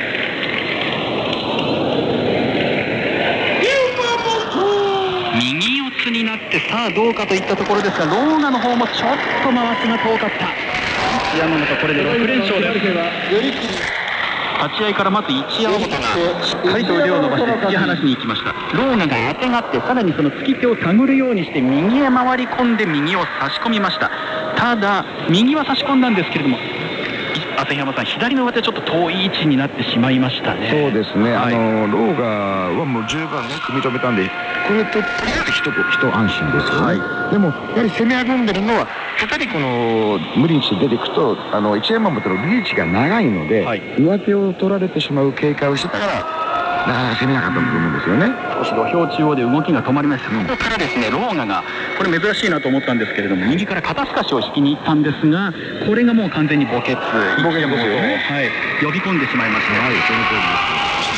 右四つになってさあどうかといったところですが、狼雅の方もちょっと回しが遠かった。 一山本、これでろく連勝です。立ち合いからまず一山本がしっかりと腕を伸ばして突き放しに行きました。ローガが当てがって、さらにその突き手を手繰るようにして右へ回り込んで右を差し込みました。ただ右は差し込んだんですけれども、旭山さん、左の上手ちょっと遠い位置になってしまいましたね。 そうですね、 はい、 あのローガはもう十分ね組み止めたんで、これととりあえず一一安心ですよね、はい、でもやはり攻めあぐんでるのはやっぱりこの無理にして出ていくと、あの一山本のリーチが長いので、はい、上手を取られてしまう警戒をしてたからなかなか攻めなかったと思うんですよね。 少し土俵中央で動きが止まりました。ここからですね、ローガがこれ珍しいなと思ったんですけれども、右から肩透かしを引きに行ったんですが、これがもう完全に墓穴、 墓穴ですよね、 はい、呼び込んでしまいました。はい、その通りです。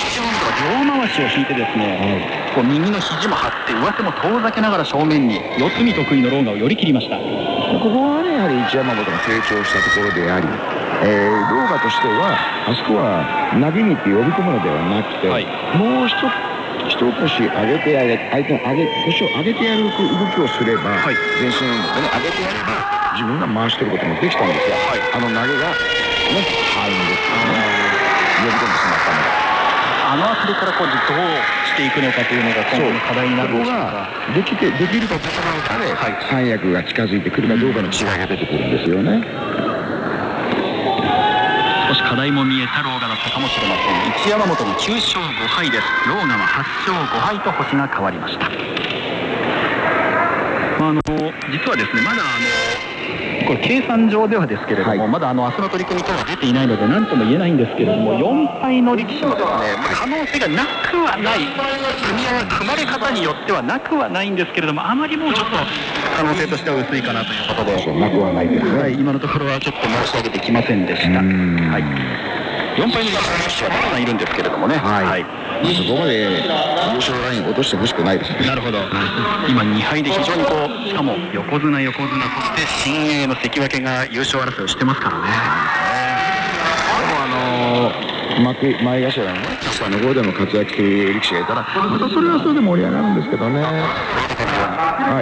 一山本は両回しを引いてですね、はい、こう右の肘も張って上手も遠ざけながら正面に四つ身得意のローガを寄り切りました。 ここはね、やはり一山本が成長したところであり、えー、ローガとしてはあそこは投げに行って呼び込むのではなくて、はい、もう一一腰上げてあげ相手の上げ腰を上げてやる動きをすれば、はい、全身運動でね上げてやれば自分が回し取ることもできたんですが、はい、あの投げがね敗因ですよね。呼び込んでしまったので、 あの辺りからこうどうしていくのかというのが今後の課題になるんでしょうか。 できてできるかどうかで、はい、三役が近づいてくるかどうかの違いが出てくるんですよね。 少し課題も見えたローガだったかもしれません。一山本のきゅう勝ご敗です。ローガははち勝ご敗と星が変わりました。まあ、あの実はですね、まだあのこれ計算上ではですけれども、はい、まだあの明日の取り組み等が出ていないので何とも言えないんですけれども、よん敗の力士もですね、可能性がなくはない、組み合わ組まれ方によってはなくはないんですけれども、あまりもうちょっと可能性としては薄いかなということで、 なくはないですね、 はい、今のところはちょっと申し上げてきませんでした。はい、よん敗の力士はたくさんいるんですけれどもね、はい、はい、 そこまで優勝ラインを落としてほしくないですね。 なるほど、はい、今に敗で非常にこう、しかも横綱横綱そして新鋭の関脇が優勝争いをしてますからね。 でもあのー幕前頭のね下の方でも活躍する力士がいたらまたそれはそれで盛り上がるんですけどね。はい、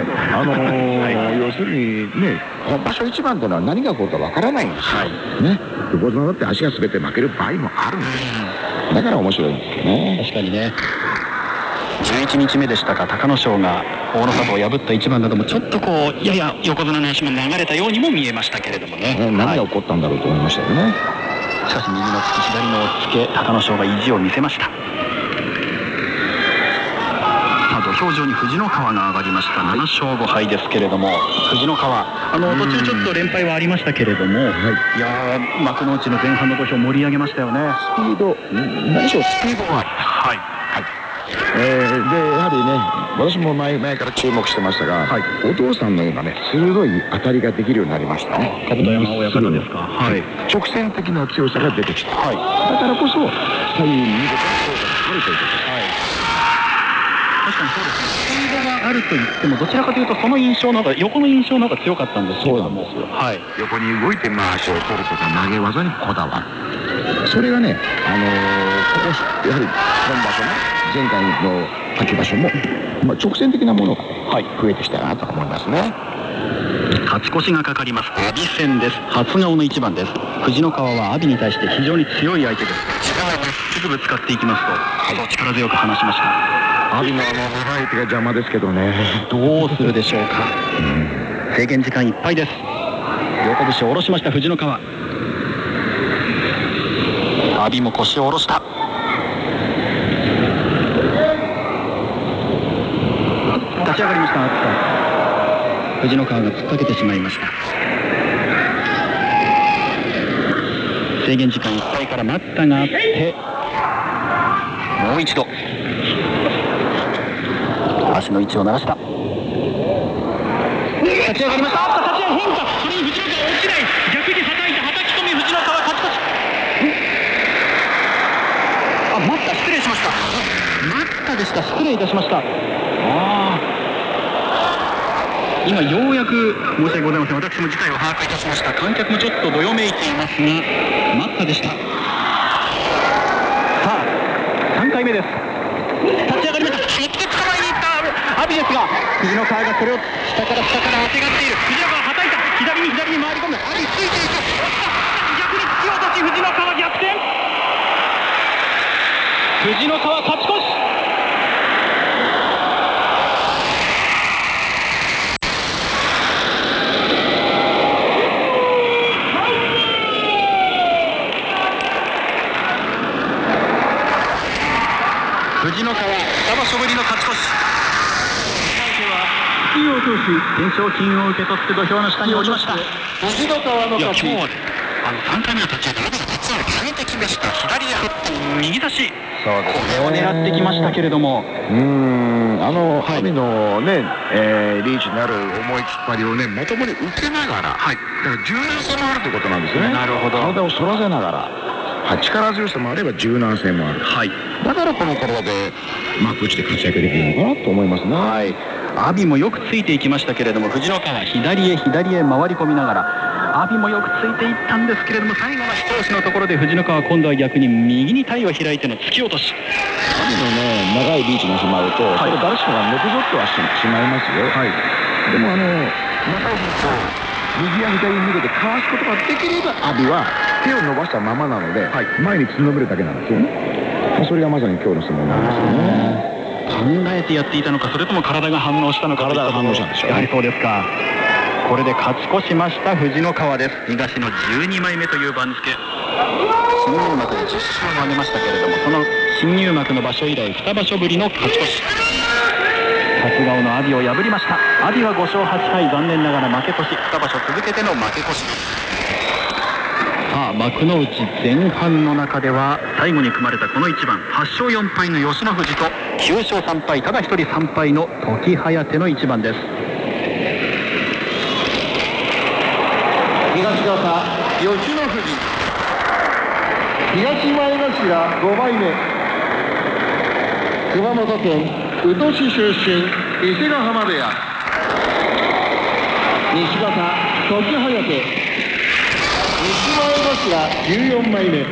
あのーはい、要するにね、本場所一番というのは何が起こるかわからないんですよ、はい、ね、横綱だって足が滑って負ける場合もあるんですよ。だから面白いんですよね。 確かにね、じゅういちにちめでしたか、隆の勝が大野里を破った一番などもちょっとこうやや横綱の足も流れたようにも見えましたけれどもね、 ね、何が起こったんだろうと思いましたよね。はい、 しかし右の突き左の押っつけ、隆の勝が意地を見せました。さあ土俵上に藤ノ川が上がりました。なな勝ご敗ですけれども、藤ノ川あの途中ちょっと連敗はありましたけれども、はい、いや幕内の前半の土俵盛り上げましたよね。 スピード何しろスピードは、はい、はい、えー、でやはりね私も前前から注目してましたが、はい、お父さんのようなね鋭い当たりができるようになりましたね。 甲山親方ですか。はい、 直線的な強さが出てきた、はい、だからこそ左右に見事な効果があるということです。はい、 確かにそうですね。スピードがあると言ってもどちらかというとその印象の方が横の印象の方が強かったんですけれども、 そうなんですよ、はい、横に動いてまわしを取るとか投げ技にこだわる、それがね、あのー、ここやはり本場所ね前回の秋場所も、まあ、直線的なものが、はい、増えてきたなと思いますね。 勝ち越しがかかります。阿炎戦です。初顔の一番です。藤ノ川は阿炎に対して非常に強い相手です。力をまっすぐぶつかっていきますと、はい、力強く話しました。 阿炎のあの長い手が邪魔ですけどね、 どうするでしょうか。制限時間いっぱいです。両拳を下ろしました藤ノ川。阿炎も腰を下ろした。立ち上がりました。藤ノ川が突っかけてしまいました。制限時間いっぱいから待ったがあって、もう一度足の位置を鳴らした。立ち上がりました。あっと立ち合い変化、それに藤ノ川落ちない、逆に叩いて叩き込み藤ノ川勝ち越し。あ、待った、失礼しました。待ったでした。失礼いたしました。ああ、今ようやく申し訳ございません。私も事態を把握いたしました。観客もちょっとどよめいていますが、待ったでした。さあさんかいめです。立ち上がりました。そして捕まえにいった阿炎ですが、藤ノ川がそれを下から下からあてがっている。藤ノ川はたいた、左に左に回り込む。阿炎ついていく。 藤の川勝ち越し。藤の川に場所ぶりの勝ち越し。 突き落とし、 懸賞金を受け取って土俵の下に降りました。 藤の川の勝ち。 いや今日はあのさんかいめの立ち合いで阿炎が実は変えてきました。左で張って右出し、 そうですね、 これを狙ってきましたけれども、 うーんあの阿炎のね、えー、リーチになる重い突っ張りをねまともに受けながら、はい、だから柔軟性もあるということなんですよね。 なるほど。 体を反らせながら、はい、力強さもあれば柔軟性もある、はい、だからこの体で幕内で活躍できるのかなと思いますね。 はい、阿炎もよくついていきましたけれども、藤の川左へ左へ回り込みながら、阿炎もよくついていったんですけれども、最後の一押しのところで藤の川今度は逆に右に体を開いての突き落とし。 阿炎のね長いリーチがしまうと、はい、それ誰しもがのけぞっては し, しまいますよ、はい、でもあの中尾さんと右や左に向けてかわすことができれば阿炎は手を伸ばしたままなので、はい、前に突っ伸びるだけなんですよね。それがまさに今日の相撲なんですよね。 考えてやっていたのか、それとも体が反応したのか。 体が反応したんでしょう、ね、 やはりそうですか。これで勝ち越しました藤の川です。東のじゅうにまいめという番付、新入幕でじゅっ勝を挙げましたけれども、その新入幕の場所以来に場所ぶりの勝ち越し。初顔の阿炎を破りました。阿炎はご勝はち敗、残念ながら負け越し、に場所続けての負け越し。さあ幕内前半の中では最後に組まれたこの一番、はち勝よん敗の吉野富士ときゅう勝さん敗、ただ一人さん敗の時疾風の一番です。 東方吉野富士、東前頭ごまいめ、熊本県宇土市出身、伊勢ヶ濱部屋。西方時疾西前頭じゅうよんまいめ、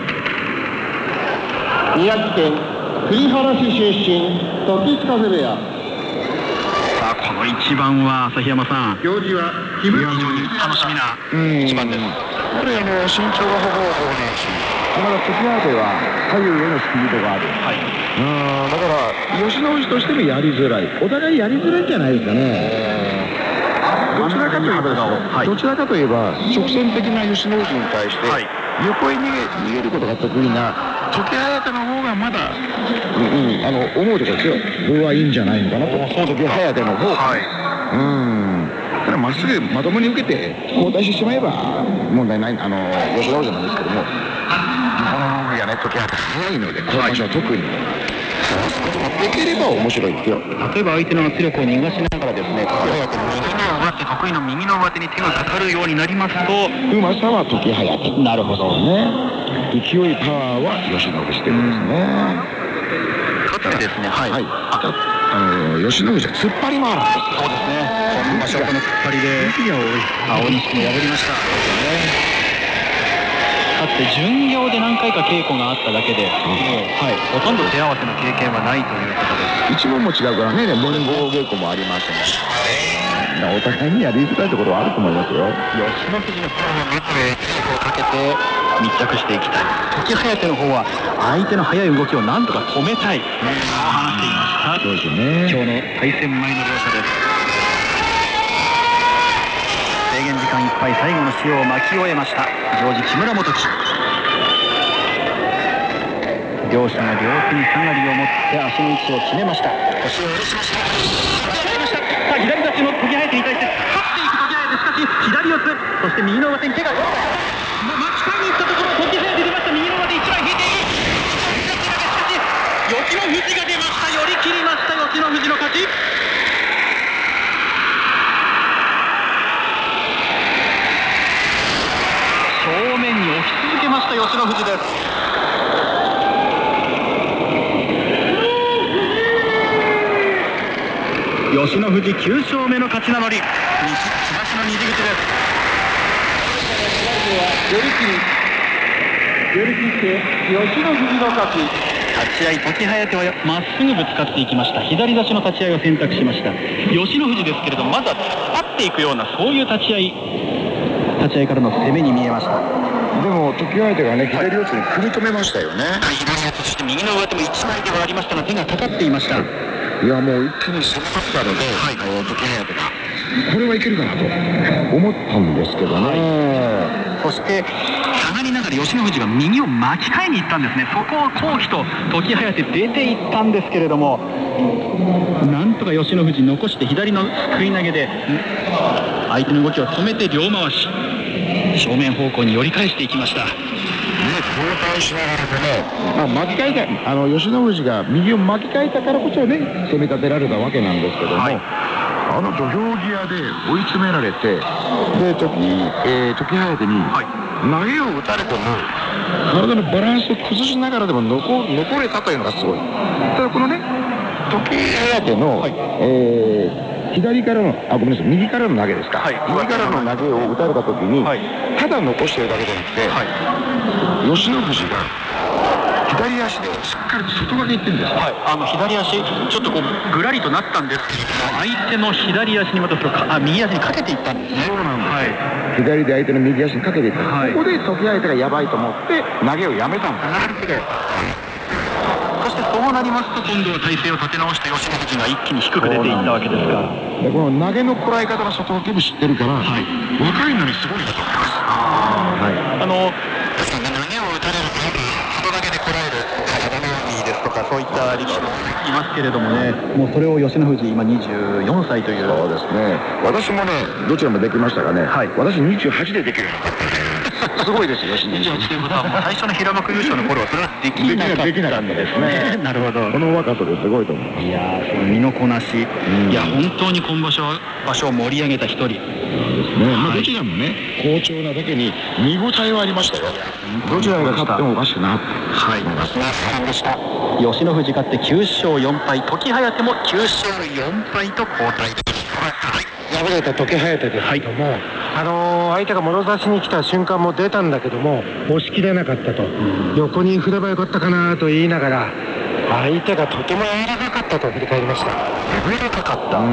宮城県栗原市出身、時津風部屋。 さあこの一番は旭山さん、 行司は非常に楽しみな一番です。 これあの身長がほぼほぼないし、だから時疾風は左右へのスピードがある、はい、うんだから吉野富士としてもやりづらい、お互いやりづらいんじゃないですかね。どちらかといえば、はい、どちらかといえば直線的な吉野富士に対して、はい、横へ逃げ、逃げることが得意な時疾風の方がまだ、うんうん、あの思うところですよ。分はいいんじゃないのかなと。時疾風の方が、はい、うんただまっすぐまともに受けて交代してしまえば問題ない、あの吉野富士なんですけども、この動きがね時疾風早いので、この場所は特に探すことができれば面白いですよ。 例えば相手の圧力を逃がしながらですね、時疾風の右の上手、得意の右の上手に手がかかるようになりますと、 うまさは時疾風、なるほどね、勢いパワーは吉野富士ということですね。 ただですね、はい、はい、 あの吉野富士は突っ張りもあるんですよ。 そうですね、今場所この突っ張りで青錦も破りました。かつて巡業で何回か稽古があっただけで、もう、はい、ほとんど手合わせの経験はないということです。 一問も違うからね、文豪稽古もありませんし、お互いにやりづらいところはあると思いますよ。 吉野富士の方はまず稽古をかけて密着していきたい、時疾風の方は相手の速い動きをなんとか止めたい、そう話していました。 そうですね、 今日の対戦前の両者です。制限時間いっぱい、最後の塩を巻き終えました行司木村元基。両者が両手に下がりを持って足の位置を決めました。腰を下ろしました。立ち上がりました。さあ左立ちの時疾風に対して勝っていく時疾風、しかし左四つ、そして右の上手に手が巻き替えにいったところ、時疾風出ました。右の上手一枚引いている。しかし吉野富士が出ました。寄り切りました。吉野富士の勝ち。正面に押し続けました吉野富士です。吉野富士きゅう勝目の勝ち名乗り、東の虹口です。 寄り切り、寄り切って吉野富士の勝ち。 立ち合い時疾風はまっすぐぶつかっていきました。左差しの立ち合いを選択しました。吉野富士ですけれども、まずは突っ張っていくような、そういう立ち合い立ち合いからの攻めに見えました。 でも時相手がね左四つに組み止めましたよね。 左四つ、そして右の上手も一枚ではありましたが手がかかっていました。 いやもう一気に攻めましたので、はい、時早手がこれはいけるかなと思ったんですけどね、 はい、そして下がりながら吉野富士が右を巻き替えに行ったんですね。そこを好機と時早手出ていったんですけれども、なんとか吉野富士残して左のすくい投げで相手の動きを止めて両回し正面方向に寄り返していきました。 交代しながらでね、まあ、巻き替えたあの吉野富士が右を巻き替えたからこそね攻め立てられたわけなんですけども、はい、あの土俵際で追い詰められてで時、えー、時早手に投げを打たれても体のバランスを崩しながらでも 残, 残れたというのがすごい。ただこのね時早手の、はい、えー左からの、あ、ごめんなさい、右からの投げですか、はい、右からの投げを打たれたときに、はい、ただ残してるだけじゃなくて、はい、吉野富士が左足でしっかりと外掛けいってるんですよ、 はい、あの左足ちょっとこうぐらりとなったんですけれども、相手の左足にまたそれをあ右足にかけていったんですね。 そうなんです、はい、左で相手の右足にかけていった、はい、ここで時相手がやばいと思って投げをやめたんです。 なるほど。そしてそうなりますと今度は体勢を立て直した吉野富士が一気に低く出ていったわけですから、 でこの投げのこらえ方が外掛け部知ってるから、はい、若いのにすごいなと思います。 はい、あの確かに、ね、投げを打たれるとよく外掛けでこらえる佐田の海ですとかそういった力士もいますけれどもね、もうそれを吉野富士今にじゅうよんさいという。 そうですね、私もねどちらもできましたがね、はい、私にじゅうはちでできるようになったんですすごいですよ。 にじゅうはちということはもう最初の平幕優勝の頃はそれはできなかったんですね。なるほど。 この若さですごいと思います。 いやー、その身のこなし、いや本当に今場所場所を盛り上げた一人ですね。まあどちらもね好調なだけに見応えはありましたよ。どちらが勝ってもおかしくなかった。はい。そうでした。 吉野富士勝ってきゅうしょうよんぱい、時早手もきゅうしょうよんぱいと後退です。はい。 敗れた時早手ですけども、はい、あのー、相手がもろ差しに来た瞬間も出たんだけども押し切れなかったと、うん、横に振ればよかったかなと言いながら相手がとても柔らかかったと振り返りました。 柔らかかった。うん、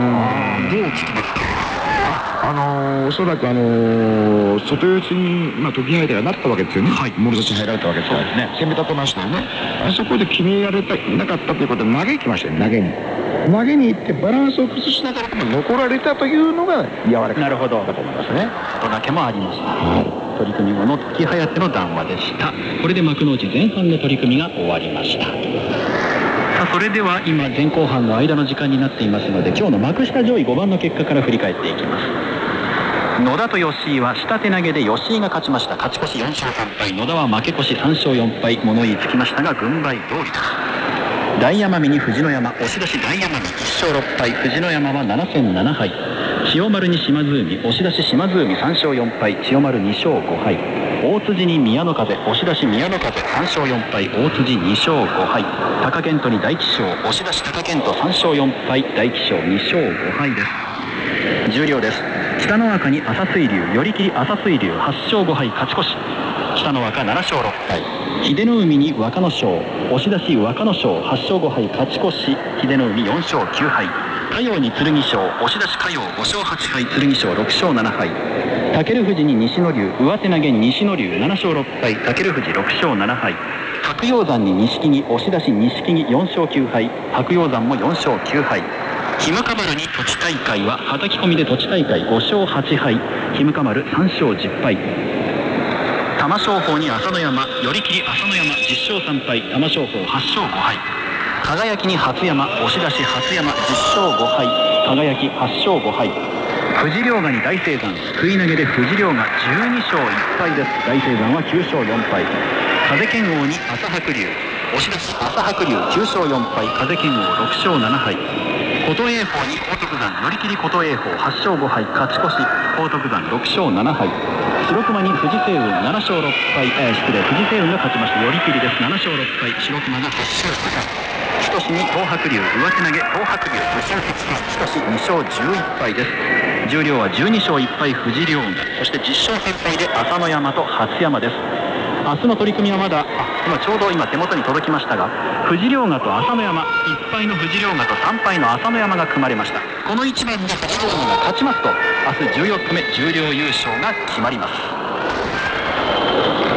どう聞きますか。 あのー、おそらくあのー、外四つに、まあ、時早手がなったわけですよね。はい、もろ差し入られたわけですからね。攻め立てましたよね。あそこで決められたなかったということで投げ行きましたよ、投げに。投げに行ってバランスを崩しながらも残られたというのが柔らかかったと思いますね。 外掛けもありました。はい、取組後の時早手の談話でした。これで幕内前半の取組が終わりました。さあ、それでは今前後半の間の時間になっていますので、今日の幕下上位ごばんの結果から振り返っていきます。野田と吉井は下手投げで吉井が勝ちました。勝ち越しよんしょうさんぱい、野田は負け越しさんしょうよんぱい、物言いつきましたが軍配通りです。大奄美に藤野山、押し出し大奄美いっしょうろっぱい、藤野山はななせんななはい。千代丸に島津海、押し出し島津海さんしょうよんぱい、千代丸にしょうごはい。大辻に宮の風、押し出し宮の風さんしょうよんぱい、大辻にしょうごはい。貴健斗に大吉翔、押し出し貴健斗さんしょうよんぱい、大吉翔にしょうごはいです。十両です。北の若に朝水龍、寄り切り朝水龍はっしょうごはい、勝ち越し。北の若ななしょうろっぱい、秀ノ海に若の勝、押し出し若の勝はっしょうごはい、勝ち越し。秀ノ海よんしょうきゅうはい、嘉陽に剣翔、押し出し嘉陽ごしょうはちはい、剣翔ろくしょうななはい。武富士に西の龍、上手投げ西の龍ななしょうろっぱい、武富士ろくしょうななはい。白鷹山に錦木、押し出し錦木よんしょうきゅうはい、白鷹山もよんしょうきゅうはい。ひむか丸に栃大会ははたき込みで栃大会ごしょうはちはい、ひむか丸さんしょうじゅっぱい。玉正鳳に朝乃山、寄り切り朝乃山じっしょうさんぱい、玉正鳳はっしょうごはい。輝きに初山、押し出し初山じっしょうごはい、輝きはっしょうごはい。富士陵河に大青山、すくい投げで富士陵河じゅうにしょういっぱいです。大青山はきゅうしょうよんぱい。風剣王に朝白龍、押し出し朝白龍きゅうしょうよんぱい、風剣王ろくしょうななはい。琴栄峰に荒徳山、寄り切り琴栄峰はっしょうごはい、勝ち越し。荒徳山ろくしょうななはい。白熊に富士星雲ななしょうろっぱい、えー、失礼、富士星雲が勝ちました。寄り切りです。ななしょうろっぱい、白熊がはっしょうごはい。しとしに東白龍、上手投げ東白龍ごしょうはちはい、しとしにしょうじゅういっぱいです。十両はじゅうにしょういっぱい富士陵河、そしてじっしょうさんぱいで朝乃山と初山です。明日の取組はまだ、あ、今ちょうど今手元に届きましたが、富士陵河と朝乃山、いっぱいの富士陵河とさんぱいの朝乃山が組まれました。この一番で富士陵河が勝ちますと、明日じゅうよっかめ十両優勝が決まります。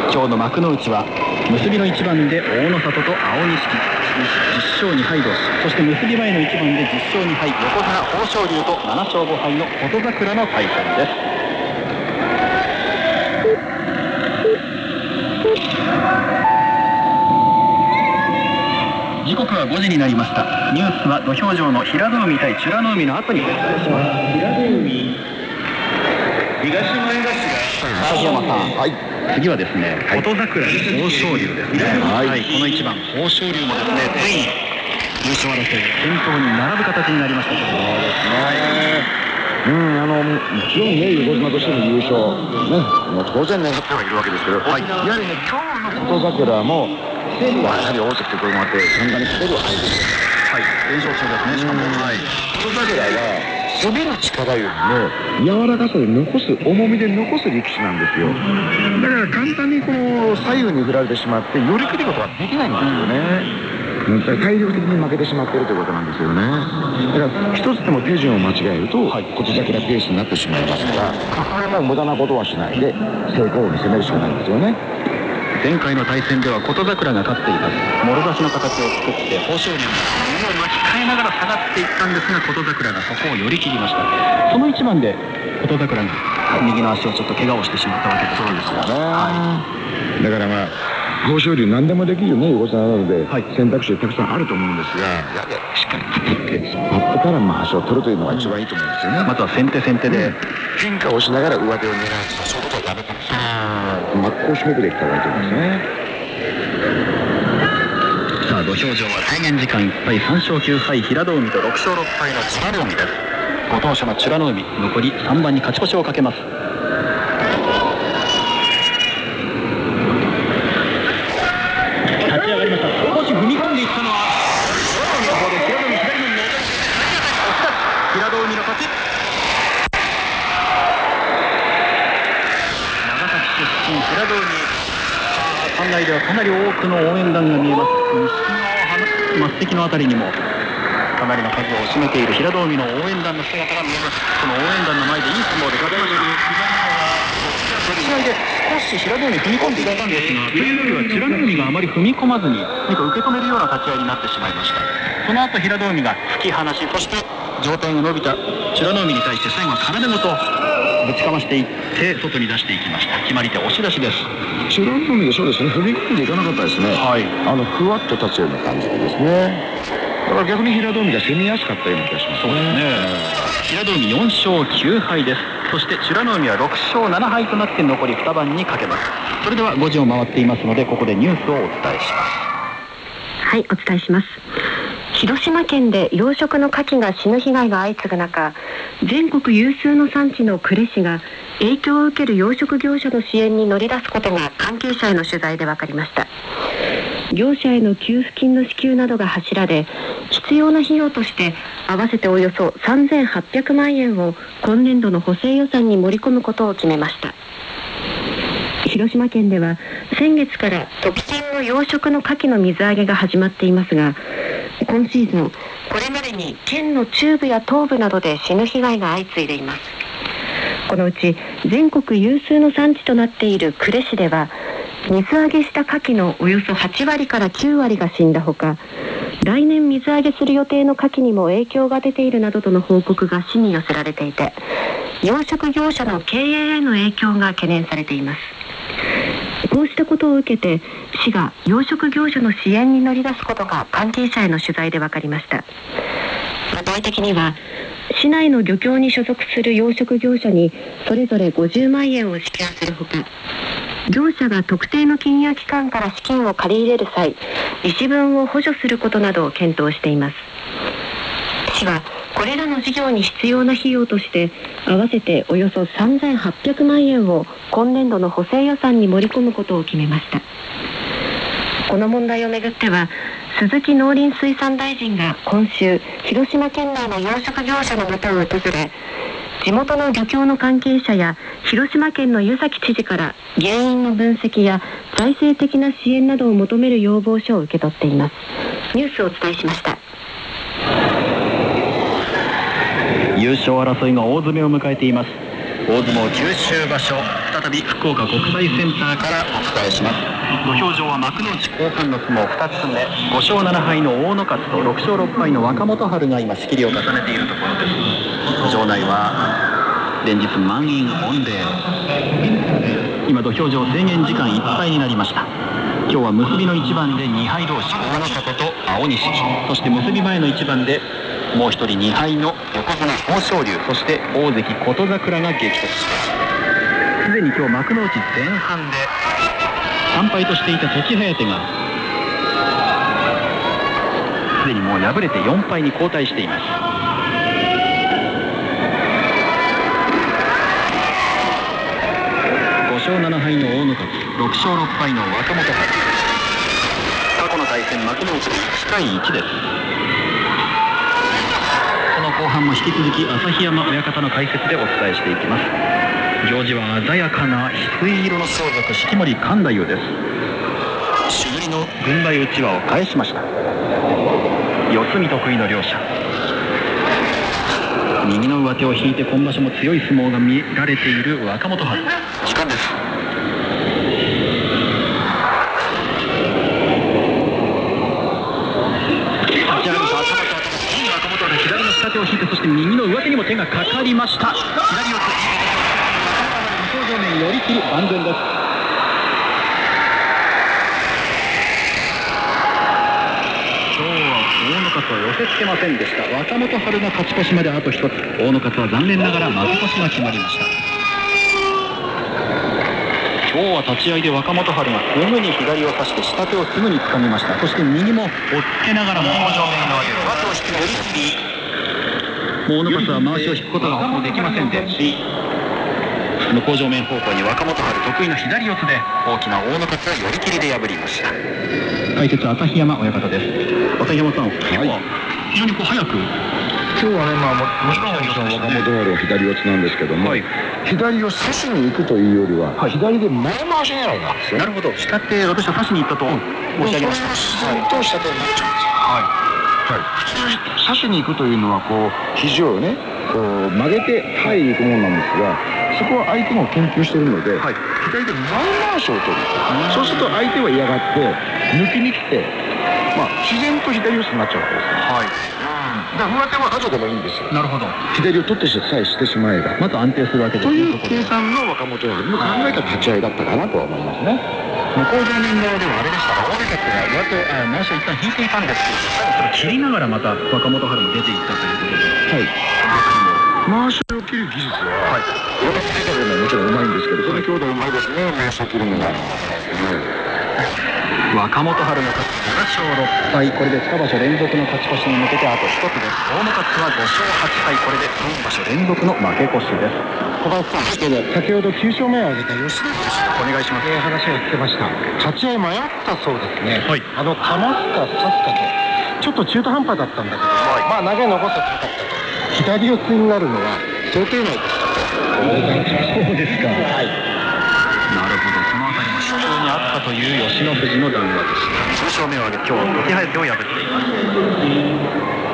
今日の幕の内は結びのいちばんで大野里と青錦、じゅっしょうにはい同士、そして結び前のいちばんでじゅっしょうにはい横綱豊昇龍とななしょうごはいの琴櫻の対戦です。時刻はごじになりました。ニュースは土俵上の平戸海対美ノ海の後にお伝えします。平戸海、東前頭、畠山さん、はい、次はですね、琴櫻に豊昇龍ですね。はい、はい、この一番、豊昇龍もですね、ついに優勝争い先頭に並ぶ形になりましたけども、そうですね。はい、うん、あのもちろんね、横綱としての優勝ね、もう当然狙ってはいるわけですけど、はい、やはりね、今日の琴櫻もやはり大関ということもあって参加に勝てる相手です。はい、連勝中ですね。しかも、はい、琴櫻は攻める力よりも柔らかさで残す、重みで残す力士なんですよ。だから簡単にこの左右に振られてしまって寄り切ることはできないんですよね。だから体力的に負けてしまっているということなんですよね。だから一つでも手順を間違えると、はい、琴櫻ペースになってしまいますから、これは無駄なことはしないで成功に攻めるしかないんですよね。前回の対戦では琴櫻が勝っています。もろ差しの形を作って豊昇龍が胸を巻き替えながら下がっていったんですが、琴櫻がそこを寄り切りました。その一番で琴櫻が右の足をちょっと怪我をしてしまったわけです。そうですよね、はい、だからまあ豊昇龍何でもできるね、横綱なので、はい、選択肢たくさんあると思うんですが、やはりしっかり当たって突っ張ってからまあ足を取るというのが一番いいと思うんですよね。または先手先手で、うん、変化をしながら上手を狙う、そういうことはやめて真っ向勝負でいった方がいいと思いますね。さあ土俵上は制限時間いっぱい、さんしょうきゅうはい平戸海とろくしょうろっぱいの美ノ海です。ご当所の美ノ海、残りさんばんに勝ち越しをかけます。立ち上がりました。少し踏み込んでいったのは平戸海の方で、平戸海左ののぞいて体当たり、押し出し、平戸海の勝ち。長崎出身平戸海、館内ではかなり多くの応援団が見えます。西側末席のあたりにもかなりの数を占めている平戸海の応援団の姿が見えます。この応援団の前でいい相撲で勝ちました。立ち合いで少し平戸海踏み込んでいったんですが、というよりは美ノ海があまり踏み込まずに何か受け止めるような立ち合いになってしまいました。その後平戸海が突き放し、そして上体が伸びた美ノ海に対して最後は体ごとぶちかましていって外に出していきました。決まり手押し出しです。美ノ海でそうですね、踏み込んでいかなかったですね。はい、あのふわっと立つような感じでですね。だから逆に平戸海が攻めやすかったような気がします。そうですね。平戸海よんしょうきゅうはいです。そして美ノ海はろくしょうななはいとなって残りにばんにかけます。それではごじを回っていますので、ここでニュースをお伝えします。 はい、お伝えします。広島県で養殖の牡蠣が死ぬ被害が相次ぐ中、全国有数の産地の呉市が影響を受ける養殖業者の支援に乗り出すことが関係者への取材で分かりました。業者への給付金の支給などが柱で、必要な費用として合わせておよそさんぜんはっぴゃくまんえんを今年度の補正予算に盛り込むことを決めました。広島県では先月から特選の養殖の牡蠣の水揚げが始まっていますが、今シーズンこれまでに県の中部や東部などで死ぬ被害が相次いでいます。このうち全国有数の産地となっている呉市では、水揚げした牡蠣のおよそはちわりからきゅうわりが死んだほか、来年水揚げする予定の牡蠣にも影響が出ているなどとの報告が市に寄せられていて、養殖業者の経営への影響が懸念されています。こうしたことを受けて、市が養殖業者の支援に乗り出すことが関係者への取材で分かりました。具体的には、市内の漁協に所属する養殖業者にそれぞれごじゅうまんえんを支給するほか、業者が特定の金融機関から資金を借り入れる際、利子分を補助することなどを検討しています。市はこれらの事業に必要な費用として合わせておよそさんぜんはっぴゃくまんえんを今年度の補正予算に盛り込むことを決めました。この問題をめぐっては、鈴木農林水産大臣が今週広島県内の養殖業者の元を訪れ、地元の漁協の関係者や広島県の湯崎知事から原因の分析や財政的な支援などを求める要望書を受け取っています。ニュースをお伝えしました。 優勝争いが大詰めを迎えています。大相撲九州場所、再再び福岡国際センターからお伝えします。土俵上は幕内後半の相撲ふたつめ、ご勝なな敗の大野勝とろく勝ろく敗の若元春が今仕切りを重ねているところです。場内は連日満員御礼。今土俵上制限時間いっぱいになりました。今日は結びの一番でに敗同士大野里と青西、そして結び前の一番でもう一人に敗の横綱豊昇龍、そして大関琴櫻が激突します。すでに今日幕内前半でさん敗としていた時疾風がすでにもう敗れてよん敗に後退しています。ご勝なな敗の大野勝、ろく勝ろく敗の若元春。過去の対戦幕内でいち対いちです。その後半も引き続き旭山親方の解説でお伝えしていきます。行司は鮮やかな翡翠色の装束、式守勘太夫です。しぐりの軍配うちわを返しました。四つ身得意の両者、右の上手を引いて今場所も強い相撲が見られている若元春。時間です。立ち上がると頭と頭、若元春左の下手を引いて、そして右の上手にも手がかかりました。左四つ、向正面寄り切り万全です。今日は大野勝は寄せつけませんでした。若元春が勝ち越しまであと一つ。大野勝は残念ながら負け越しが決まりました。今日は立ち合いで若元春がすぐに左を差して下手をすぐに掴みました。そして右も押っつけながら向正面側で上手を引き寄り切り。大野勝は回しを引くことがほぼできませんで、向正面方向に若元春得意の左四つで大きな大野勝は寄り切りで破りました。解説は旭山親方です。旭山さん、今日は非常にこう早く、 今日はね、まあ、ももちろん若元春は左四つなんですけども、はい、左を差しに行くというよりは、はい、左で前回し狙いなんですよ。 なるほど。下手、私は差しに行ったと申し上げました。 自然と下手になっちゃうんですよ。はいはい、普通差しに行くというのはこう肘をねこう曲げて入りに行くものなんですが、そこは相手も研究しているので、はい、左で前回しを取る。そうすると相手は嫌がって抜きに来て、まあ、自然と左四つになっちゃうわけですね。はい、だから上手は後でもいいんですよ。なるほど。左を取ってさえしてしまえばまず安定するわけですね。 という計算の若元春の考えた立ち合いだったかなとは思いますね。 向正面側ではあれでしたが、大関が上手を回しを一旦引いていたんですけど、最後それを切りながらまた若元春も出ていったということで、はい、 回しを切る技術は、はい、若元春ももちろんうまいんですけど、この兄弟うまいですね、回しを切るのが。 若元春が勝ってなな勝ろく敗、これでに場所連続の勝ち越しに向けてあとひとつです。大野勝はご勝はち敗、これでさん場所連続の負け越しです。 小林さん、先ほどきゅう勝目を挙げた吉田選手、 お願いします。 えー、話を聞けました。立ち合い迷ったそうですね。はい、あのかますか刺すかとちょっと中途半端だったんだけど、はい、まあ投げ残せてよかったと。左四つになるのは想定内でしたという感じ。 そうですか。はい、なるほど。そのあたりも主張にあったという吉野富士の談話でした。数勝目を挙げ、今日は時疾風を破っています。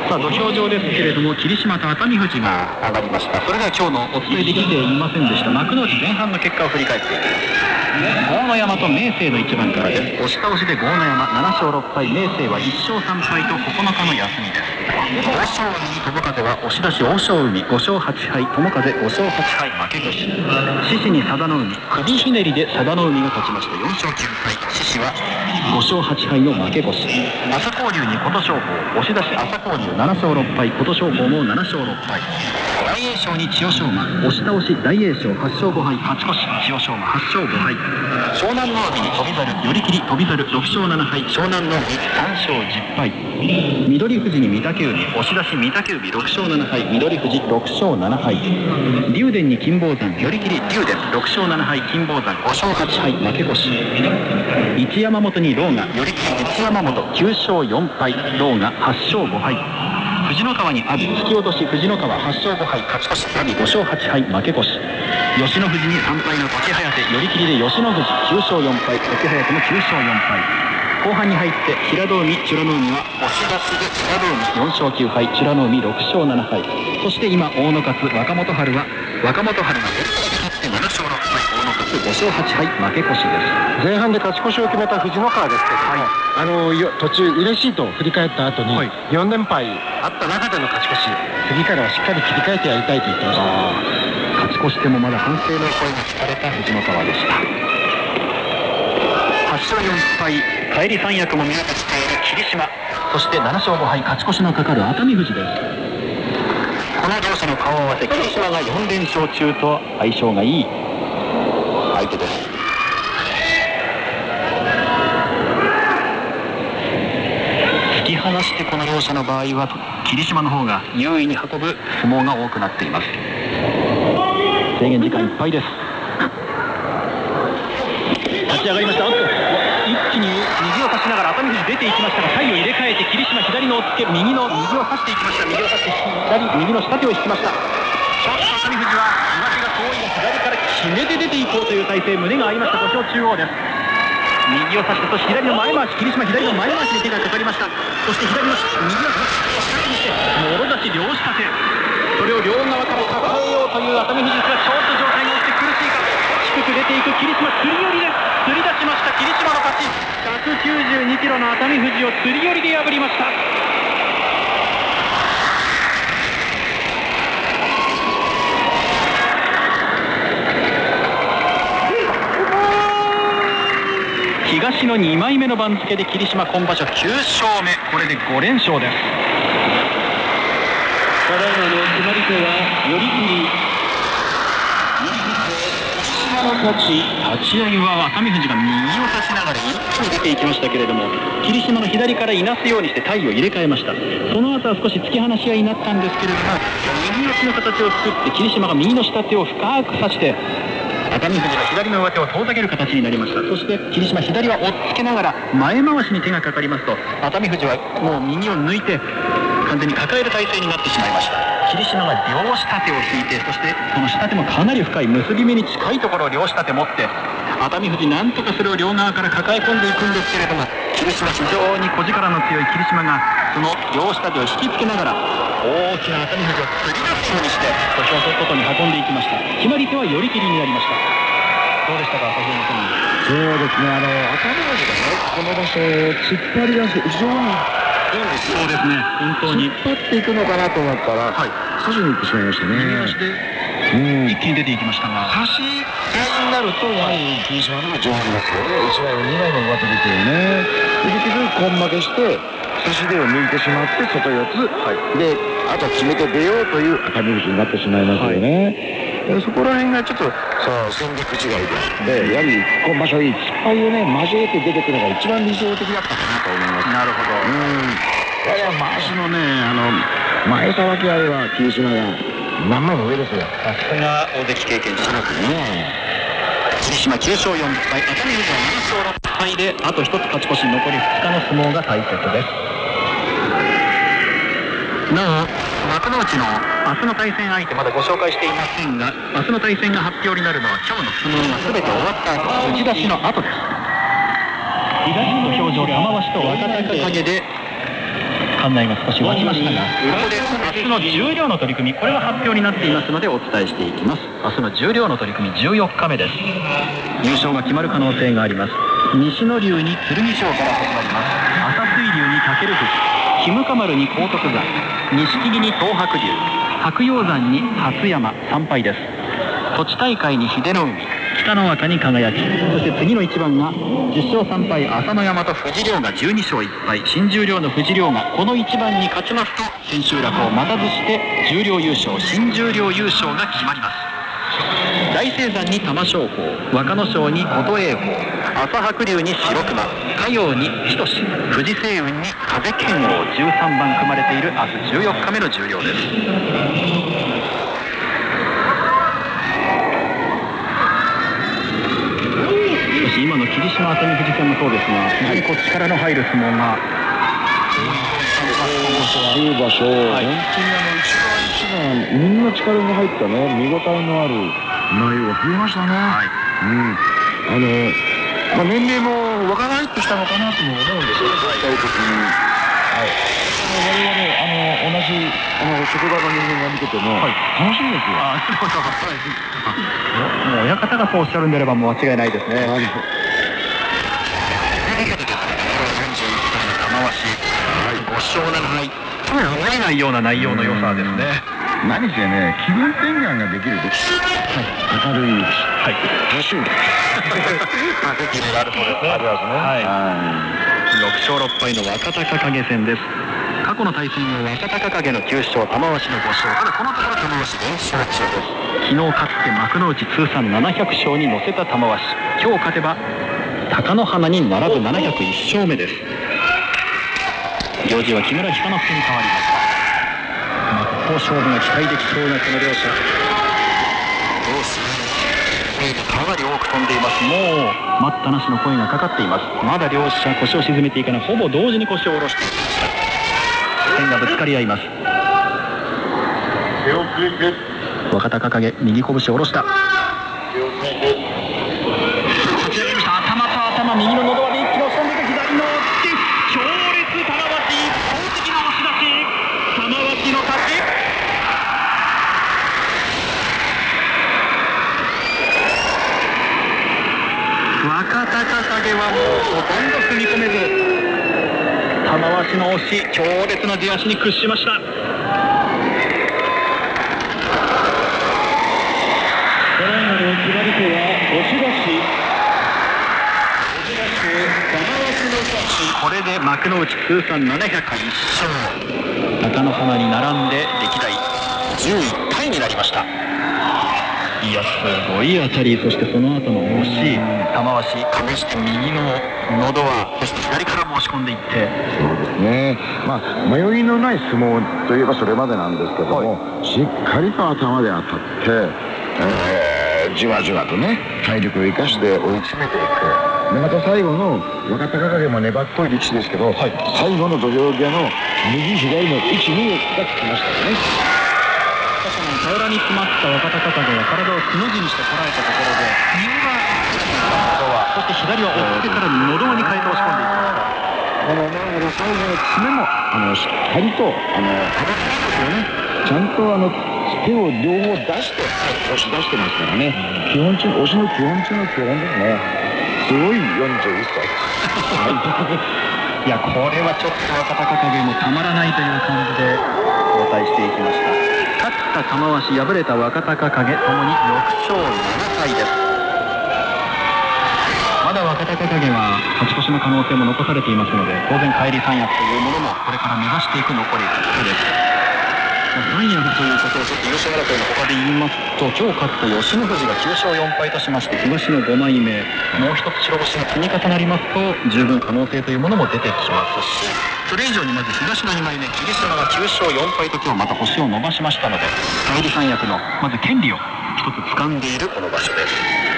さあ土俵上ですけれども、霧島と熱海富士が上がりました。それでは今日のお伝えできていませんでした幕内前半の結果を振り返っていきます。豪ノ山と明生の一番からです。押し倒しで豪ノ山なな勝ろく敗、明生はいち勝さん敗とここのかの休みです。欧勝海友風は押し出し欧勝海ご勝はち敗、友風ご勝はち敗負け越し。獅子に佐田の海、首ひねりで佐田の海が勝ちましたよん勝きゅう敗、獅子はご勝はち敗の負け越し。朝紅龍に琴勝峰、押し出し朝紅龍なな勝ろく敗、琴勝峰もなな勝ろく敗。大栄翔に千代翔馬、押し倒し大栄翔はち勝ご敗勝ち越し。千代翔馬はち勝ご敗。湘南の海に翔猿、寄り切り翔猿ろく勝なな敗、湘南の海さん勝じゅっ敗。翠富士に御嶽海、押し出し御嶽海ろく勝なな敗、翠富士ろく勝なな敗。竜電に金峰山、寄り切り竜電ろく勝なな敗、金峰山ご勝はち敗負け越し。一山本に狼雅、寄り切り一山本きゅう勝よん敗、狼雅はち勝ご敗。藤の川に阿炎、突き落とし藤の川はち勝ご敗勝ち越し、阿炎ご勝はち敗負け越し。吉野富士にさん敗の時疾風、寄り切りで吉野富士きゅう勝よん敗、時疾風もきゅう勝よん敗。後半に入って平戸海、美ノ海は押し出しで平戸海よん勝きゅう敗、美ノ海ろく勝なな敗。そして今大野勝若元春は若元春が寄り切りで勝ってなな勝ろく敗、大野勝ごしょうはちはい負け越しです。 前半で勝ち越しを決めた藤ノ川ですけども、はい、あのよ途中嬉しいと振り返った後に、はい、よん連敗あった中での勝ち越し、次からはしっかり切り替えてやりたいと言ってました。 勝ち越してもまだ反省の声が聞かれた藤ノ川でした。はちしょうよんぱい、返り三役も見えてきている霧島、そしてななしょうごはい勝ち越しのかかる熱海富士です。この両者の顔を合わせ霧島がよん連勝中と相性がいい相手です。突き放してこの両者の場合は霧島の方が優位に運ぶ相撲が多くなっています。制限時間いっぱいです。立ち上がりました。一気に右を差しながら熱海富士出ていきましたが、体を入れ替えて霧島左の押っつけ、右の右を差していきました。右を差して左右の下手を引きました。ちょっと熱海富士は上手が遠いが左から決めて出ていこうという体勢、胸が合いました小兵中央です。右を差してそして左の前回し、霧島左の前回しに手がかかりました。そして左の右の下手にしてもろ差し両下手、それを両側から抱えようという熱海富士ですが、ちょっと状態が落ちて苦しいか。低く出ていく霧島、釣り寄りです。釣り出しました霧島の勝ち。ひゃくきゅうじゅうにキロの熱海富士を釣り寄りで破りました。東のにまいめの番付で霧島今場所きゅうしょうめ、これでご連勝です。ただいまの決まり手は寄り切り、立ち合いは熱海富士が右を差しながら一気に出ていきましたけれども、霧島の左からいなすようにして体を入れ替えました。その後は少し突き放し合いになったんですけれども、右四つの形を作って霧島が右の下手を深く差して熱海富士が左の上手を遠ざける形になりました。そして霧島左は押っつけながら前回しに手がかかりますと、熱海富士はもう右を抜いて完全に抱える体勢になってしまいました。霧島は両下手を引いて、そしてその下手もかなり深い結び目に近いところを両下手持って熱海富士なんとかそれを両側から抱え込んでいくんですけれども、霧島非常に小力の強い霧島がその両下手を引きつけながら大きな熱海富士を釣り出すようにして腰を外に運んでいきました。決まり手は寄り切りになりました。どうでしたか朝日山さん。 そうですね、あの熱海富士がねこの場所突っ張りが非常にいいんですよ。 そうですね、本当に突っ張っていくのかなと思ったら、はい、差しに行ってしまいましたね。 右足で、うん、一気に出ていきましたが、 差し合いになるとやはり霧島の方が上手ですよね。いちまいもにまいも上手出てるね。結局根負けして差し手を抜いてしまって外四つ、はい、であと決めて出ようという熱海富士になってしまいますよね、はい、そこら辺がちょっとそう戦略違いであって、やはり今場所いい突っ張りをね交えて出てくるのが一番理想的だったかなと思います。 なるほど。 うん、やはり回しのねあの前さばきあれば霧島が何枚も上ですよ。 さすが大関経験者ですね。霧島きゅうしょうよんぱい、熱海富士はななしょうろっぱいであとひとつ勝ち越し、残りふつかの相撲が大切です。なお幕内の明日の対戦相手まだご紹介していませんが、明日の対戦が発表になるのは今日の相撲が全て終わった後、打ち出しの後です。東土俵上玉鷲と若隆景で館内が少し沸きましたが、ここで明日の十両の取り組み、これは発表になっていますのでお伝えしていきます。明日の十両の取り組みじゅうよっかめです。優勝が決まる可能性があります。西の龍に剣翔から始まります。朝水龍に武富士、キムカマルに荒篤山、錦木に東白龍、白鷹山に初山さんぱいです。土地大会に秀ノ海、北の若に輝き、そして次の一番がじゅっしょうさんぱい朝乃山と富士凌がじゅうにしょういっぱい、新十両の富士凌がこの一番に勝ちますと千秋楽を待たずして十両優勝、新十両優勝が決まります。大青山に玉正鳳、若野賞に琴栄峰、朝白龍に白熊、嘉陽に日翔志、富士星雲に風剣王、じゅうさんばん組まれている明日じゅうよっかめの十両です。しかし今の霧島熱海富士戦もそうですが、非常にこう力の入る相撲が多い場所、はい、本当にあの一番一番みんな力の入ったね見応えのある内容が増えましたね、はい、うん、あの、まあ、年齢も若返ってきたのかなとも思うんですよね、全体的に。はい、我々あの同じ私あの職場の人間が見てても、はい、楽しいですよ。あ、なるほど。はい、 もう親方がそうおっしゃるんであればもう間違いないですね。はい、玉鷲、ご勝なな敗、思えないような内容の良さですね。 何せね、気分転換ができる力士、明るい力士、はい、多種なるほどですね。ありますね。はい。 ろく勝ろっ敗の若隆景戦です。過去の対戦は若隆景のきゅう勝、玉鷲のご勝。ただこのところ玉鷲連勝中です。昨日勝って幕内通算ななひゃく勝に乗せた玉鷲、今日勝てば貴乃花に並ぶななひゃくいち勝目です。行司は木村寿之介に変わりました。真っ向勝負が期待できそうなこの両者。かなり多く飛んでいます。もう待ったなしの声がかかっています。まだ両者腰を沈めていかない、ほぼ同時に腰を下ろしていきました。剣がぶつかり合います。若隆景、右拳を下ろした。頭と頭、右の喉輪で一気に押し込んでいく。左の突き、強烈、玉鷲、大関の押し出し、玉鷲の勝ち。若隆景はもうほとんど踏み込めず、玉鷲の押し、強烈な出足に屈しました。この今の決まり手は押し出し。これで幕内通算ななひゃくいち勝、貴乃花に並んで歴代じゅういちタイになりました。いや、すごい当たり、そしてその後の押し、玉鷲かぶして右の喉輪、そして左からも押し込んでいって、 そうですね、まあ迷いのない相撲といえばそれまでなんですけども、はい、しっかりと頭で当たって、えー、じわじわとね体力を生かして追い詰めていく。でまた最後の若隆景も粘っこい力士ですけど、はい、最後の土俵際の右左の位置にがつきましたよね。 平らに詰まった若隆景が体をくの字にして捉えたところで、右はそして左は追ってから喉輪に変えて押し込んでいきました。 あのね、あの最後の詰めもあのしっかりとあの幅広いですよね。ちゃんとあの手を両方出して押し出してますからね。基本中押しの基本中の基本ですね。すごいよんじゅういっさい。 いや、これはちょっと若隆景もたまらないという感じで交代していきました。勝った玉鷲、敗れた若隆景、ともにろく勝なな敗です。まだ若隆景は勝ち越しの可能性も残されていますので、当然返り三役というものもこれから目指していく残りふつかです。三役ということをちょっと優勝争いの他で言いますと、今日勝った吉野富士がきゅう勝よん敗としまして東のご枚目、もう一つ白星が積み重なりますと十分可能性というものも出てきますし、それ以上にまず東のに枚目霧島がきゅう勝よん敗と今日また星を伸ばしましたので、返り三役のまず権利を一つ掴んでいるこの場所です。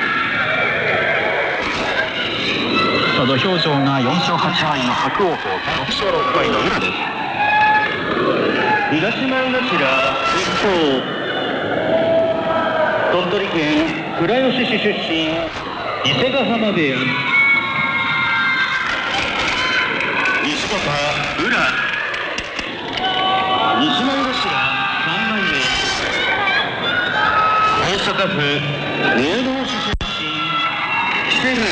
さあ土俵上がよん勝はち敗の伯桜鵬とろく勝ろく敗の宇良です。 東前頭一方、鳥取県倉吉市出身、伊勢ヶ濱部屋、西方宇良、西前頭さん枚目、大阪府宮野市出身、木瀬川。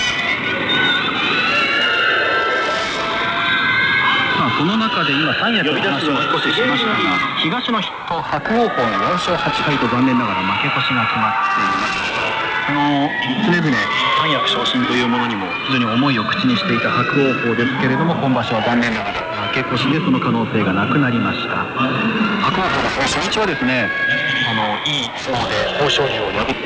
その中で今三役の話も少ししましたが、東の筆頭伯桜鵬がよん勝はち敗と残念ながら負け越しが決まっています。あの常々三役昇進というものにも非常に思いを口にしていた伯桜鵬ですけれども、今場所は残念ながら負け越しでその可能性がなくなりました。伯桜鵬がその初日はですね、あのいい相撲で豊昇龍を破って、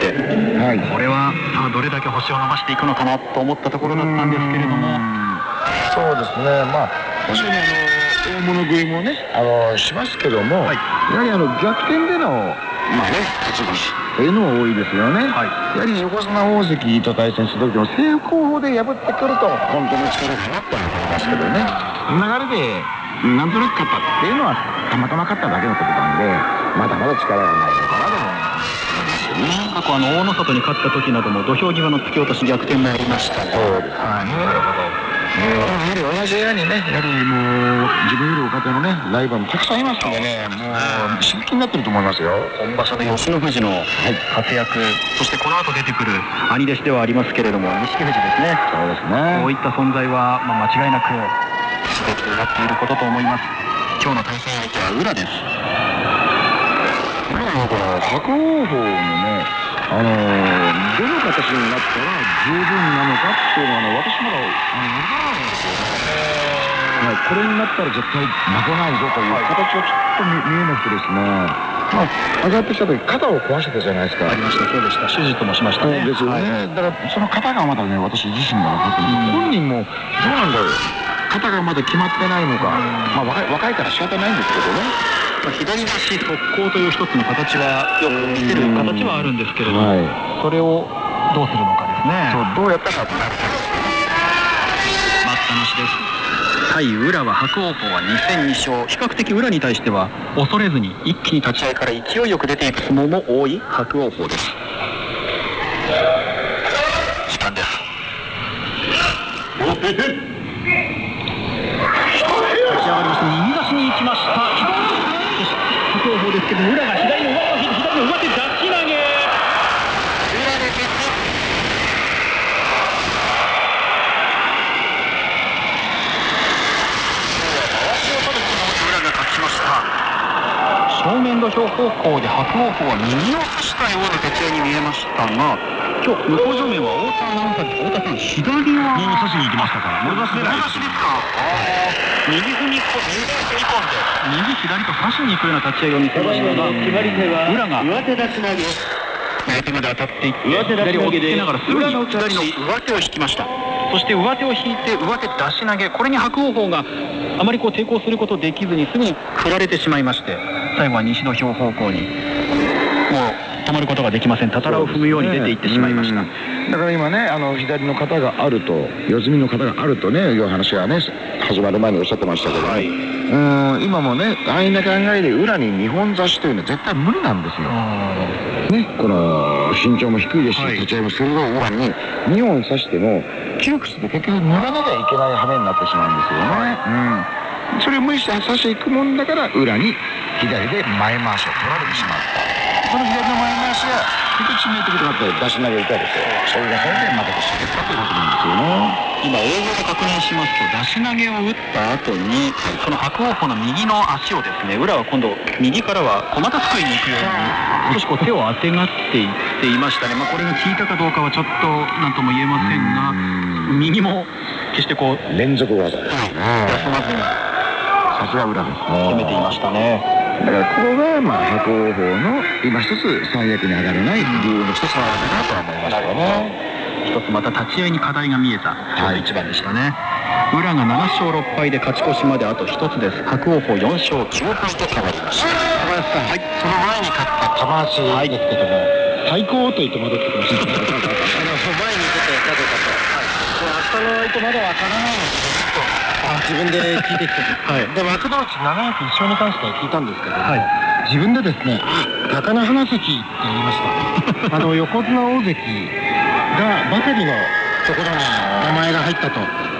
はい、これはさあどれだけ星を伸ばしていくのかなと思ったところだったんですけれども、 そうですね、まあ確かにあの大物食いもねあのしますけども、はい、やはりあの逆転でのまあね勝ち星というのも多いですよね。はい、やはり横綱大関と対戦した時も正攻法で破ってくると本当の力がなったと思いますけどね、流れでなんとなく勝ったっていうのはたまたま勝っただけのことなんで、まだまだ力がないのかなと思いますよね。 過去あの大野里に勝った時なども土俵際の突き落とし逆転もありましたね。 そうですね、はい、なるほど。 やはり同じ部屋にね、やはりもう自分より若手のねライバルもたくさんいますんでね、もう刺激になってると思いますよ。 今場所の吉野富士の活躍、はい、そしてこの後出てくる兄弟子ではありますけれども錦富士ですね。 そうですね。 こういった存在は、まあ、間違いなく刺激になっていることと思います。今日の対戦相手は宇良です。 今のこの伯桜鵬のね、あのー、どの形になったら十分なのかっていうのはね、私まだあの分からないんですよね。はい、これになったら絶対負けないぞという形はちょっと 見, 見えなくてですね、まあ、上がってきた時肩を壊してたじゃないですか。 ありました、そうでした。手術もしましたね。 ですよね、はい、だからその肩がまだね、私自身が分かってる、うん、本人もどうなんだろう、肩がまだ決まってないのか、まあ若い、若いから仕方ないんですけどね。 まあ、左足速攻という一つの形はよく見せる形はあるんですけれども、はい、それをどうするのかですね。 そう、どうやったらなるかですね。 待ったなしです。対宇良は伯桜鵬はに戦に勝、比較的宇良に対しては恐れずに一気に立ち合いから勢いよく出ていく相撲も多い伯桜鵬です。時間です。立ち上がりまして右差しに行きました。伯桜鵬ですけども、宇良が左の上手、左の上手出し投げ。宇良で決定。正面土俵方向で伯桜鵬は右を差したような立ち合いに見えましたが、今日向正面は太田アナウンサーです。太田さん、左はもう差しに行きましたから、もろ差しですか。右踏み、右踏み込んで右左と差しに行くような立ち合いを見せましたが、決まり手は宇良が上手出し投げ、相手まで当たっていって左を押っつけながらすぐに左の上手を引きました。そして上手を引いて上手出し投げ、これに伯桜鵬があまりこう抵抗することできずにすぐに振られてしまいまして、最後は西土俵方向にもう止まることができません。たたらを踏むように出ていってしまいました。 だから今ね、あの左の型があると、四つ身の型があるとねいう話がね始まる前におっしゃってましたけども、はい、うーん今もねああいう考えで裏に二本差しというのは絶対無理なんですよ。ね、この身長も低いですし、はい、立ち合いも鋭い裏に二本差しても窮屈で結局抜かなきゃいけない羽目になってしまうんですよね。はい、うん、それを無理して差していくもんだから裏に左で前回しを取られてしまう。その左の前回しが結局致命的となって出し投げを打たれて、そういう中で負けてしまったということなんですよね。 今映像で確認しますと、出し投げを打った後にその伯桜鵬の右の足をですね、宇良は今度右からは小股すくいに行くように少しこう手をあてがっていっていましたね。まあ、これが効いたかどうかはちょっと何とも言えませんが、右も決してこう連続技ですね。 休まずにさすが宇良ですね。 攻めていましたね。 だからここがまあ伯桜鵬の今一つ三役に上がれない理由の一つなのかなとは思いましたよね。 一つまた立ち合いに課題が見えた一番でしたね。宇良がなな勝ろっ敗で勝ち越しまであと一つです。伯桜鵬よん勝きゅう敗と変わりました。 小林さん、はい、その前に勝った玉鷲ですけども、対抗と言って戻ってきました。あの前に出て勝てたと、はい、明日の相手まだわからないので自分で聞いてきてですね、はい、で幕内ななやくいっ勝に関しては聞いたんですけども、はい、自分でですね、あ、高菜花関って言いました。あの横綱大関がばかりのところに名前が入ったと。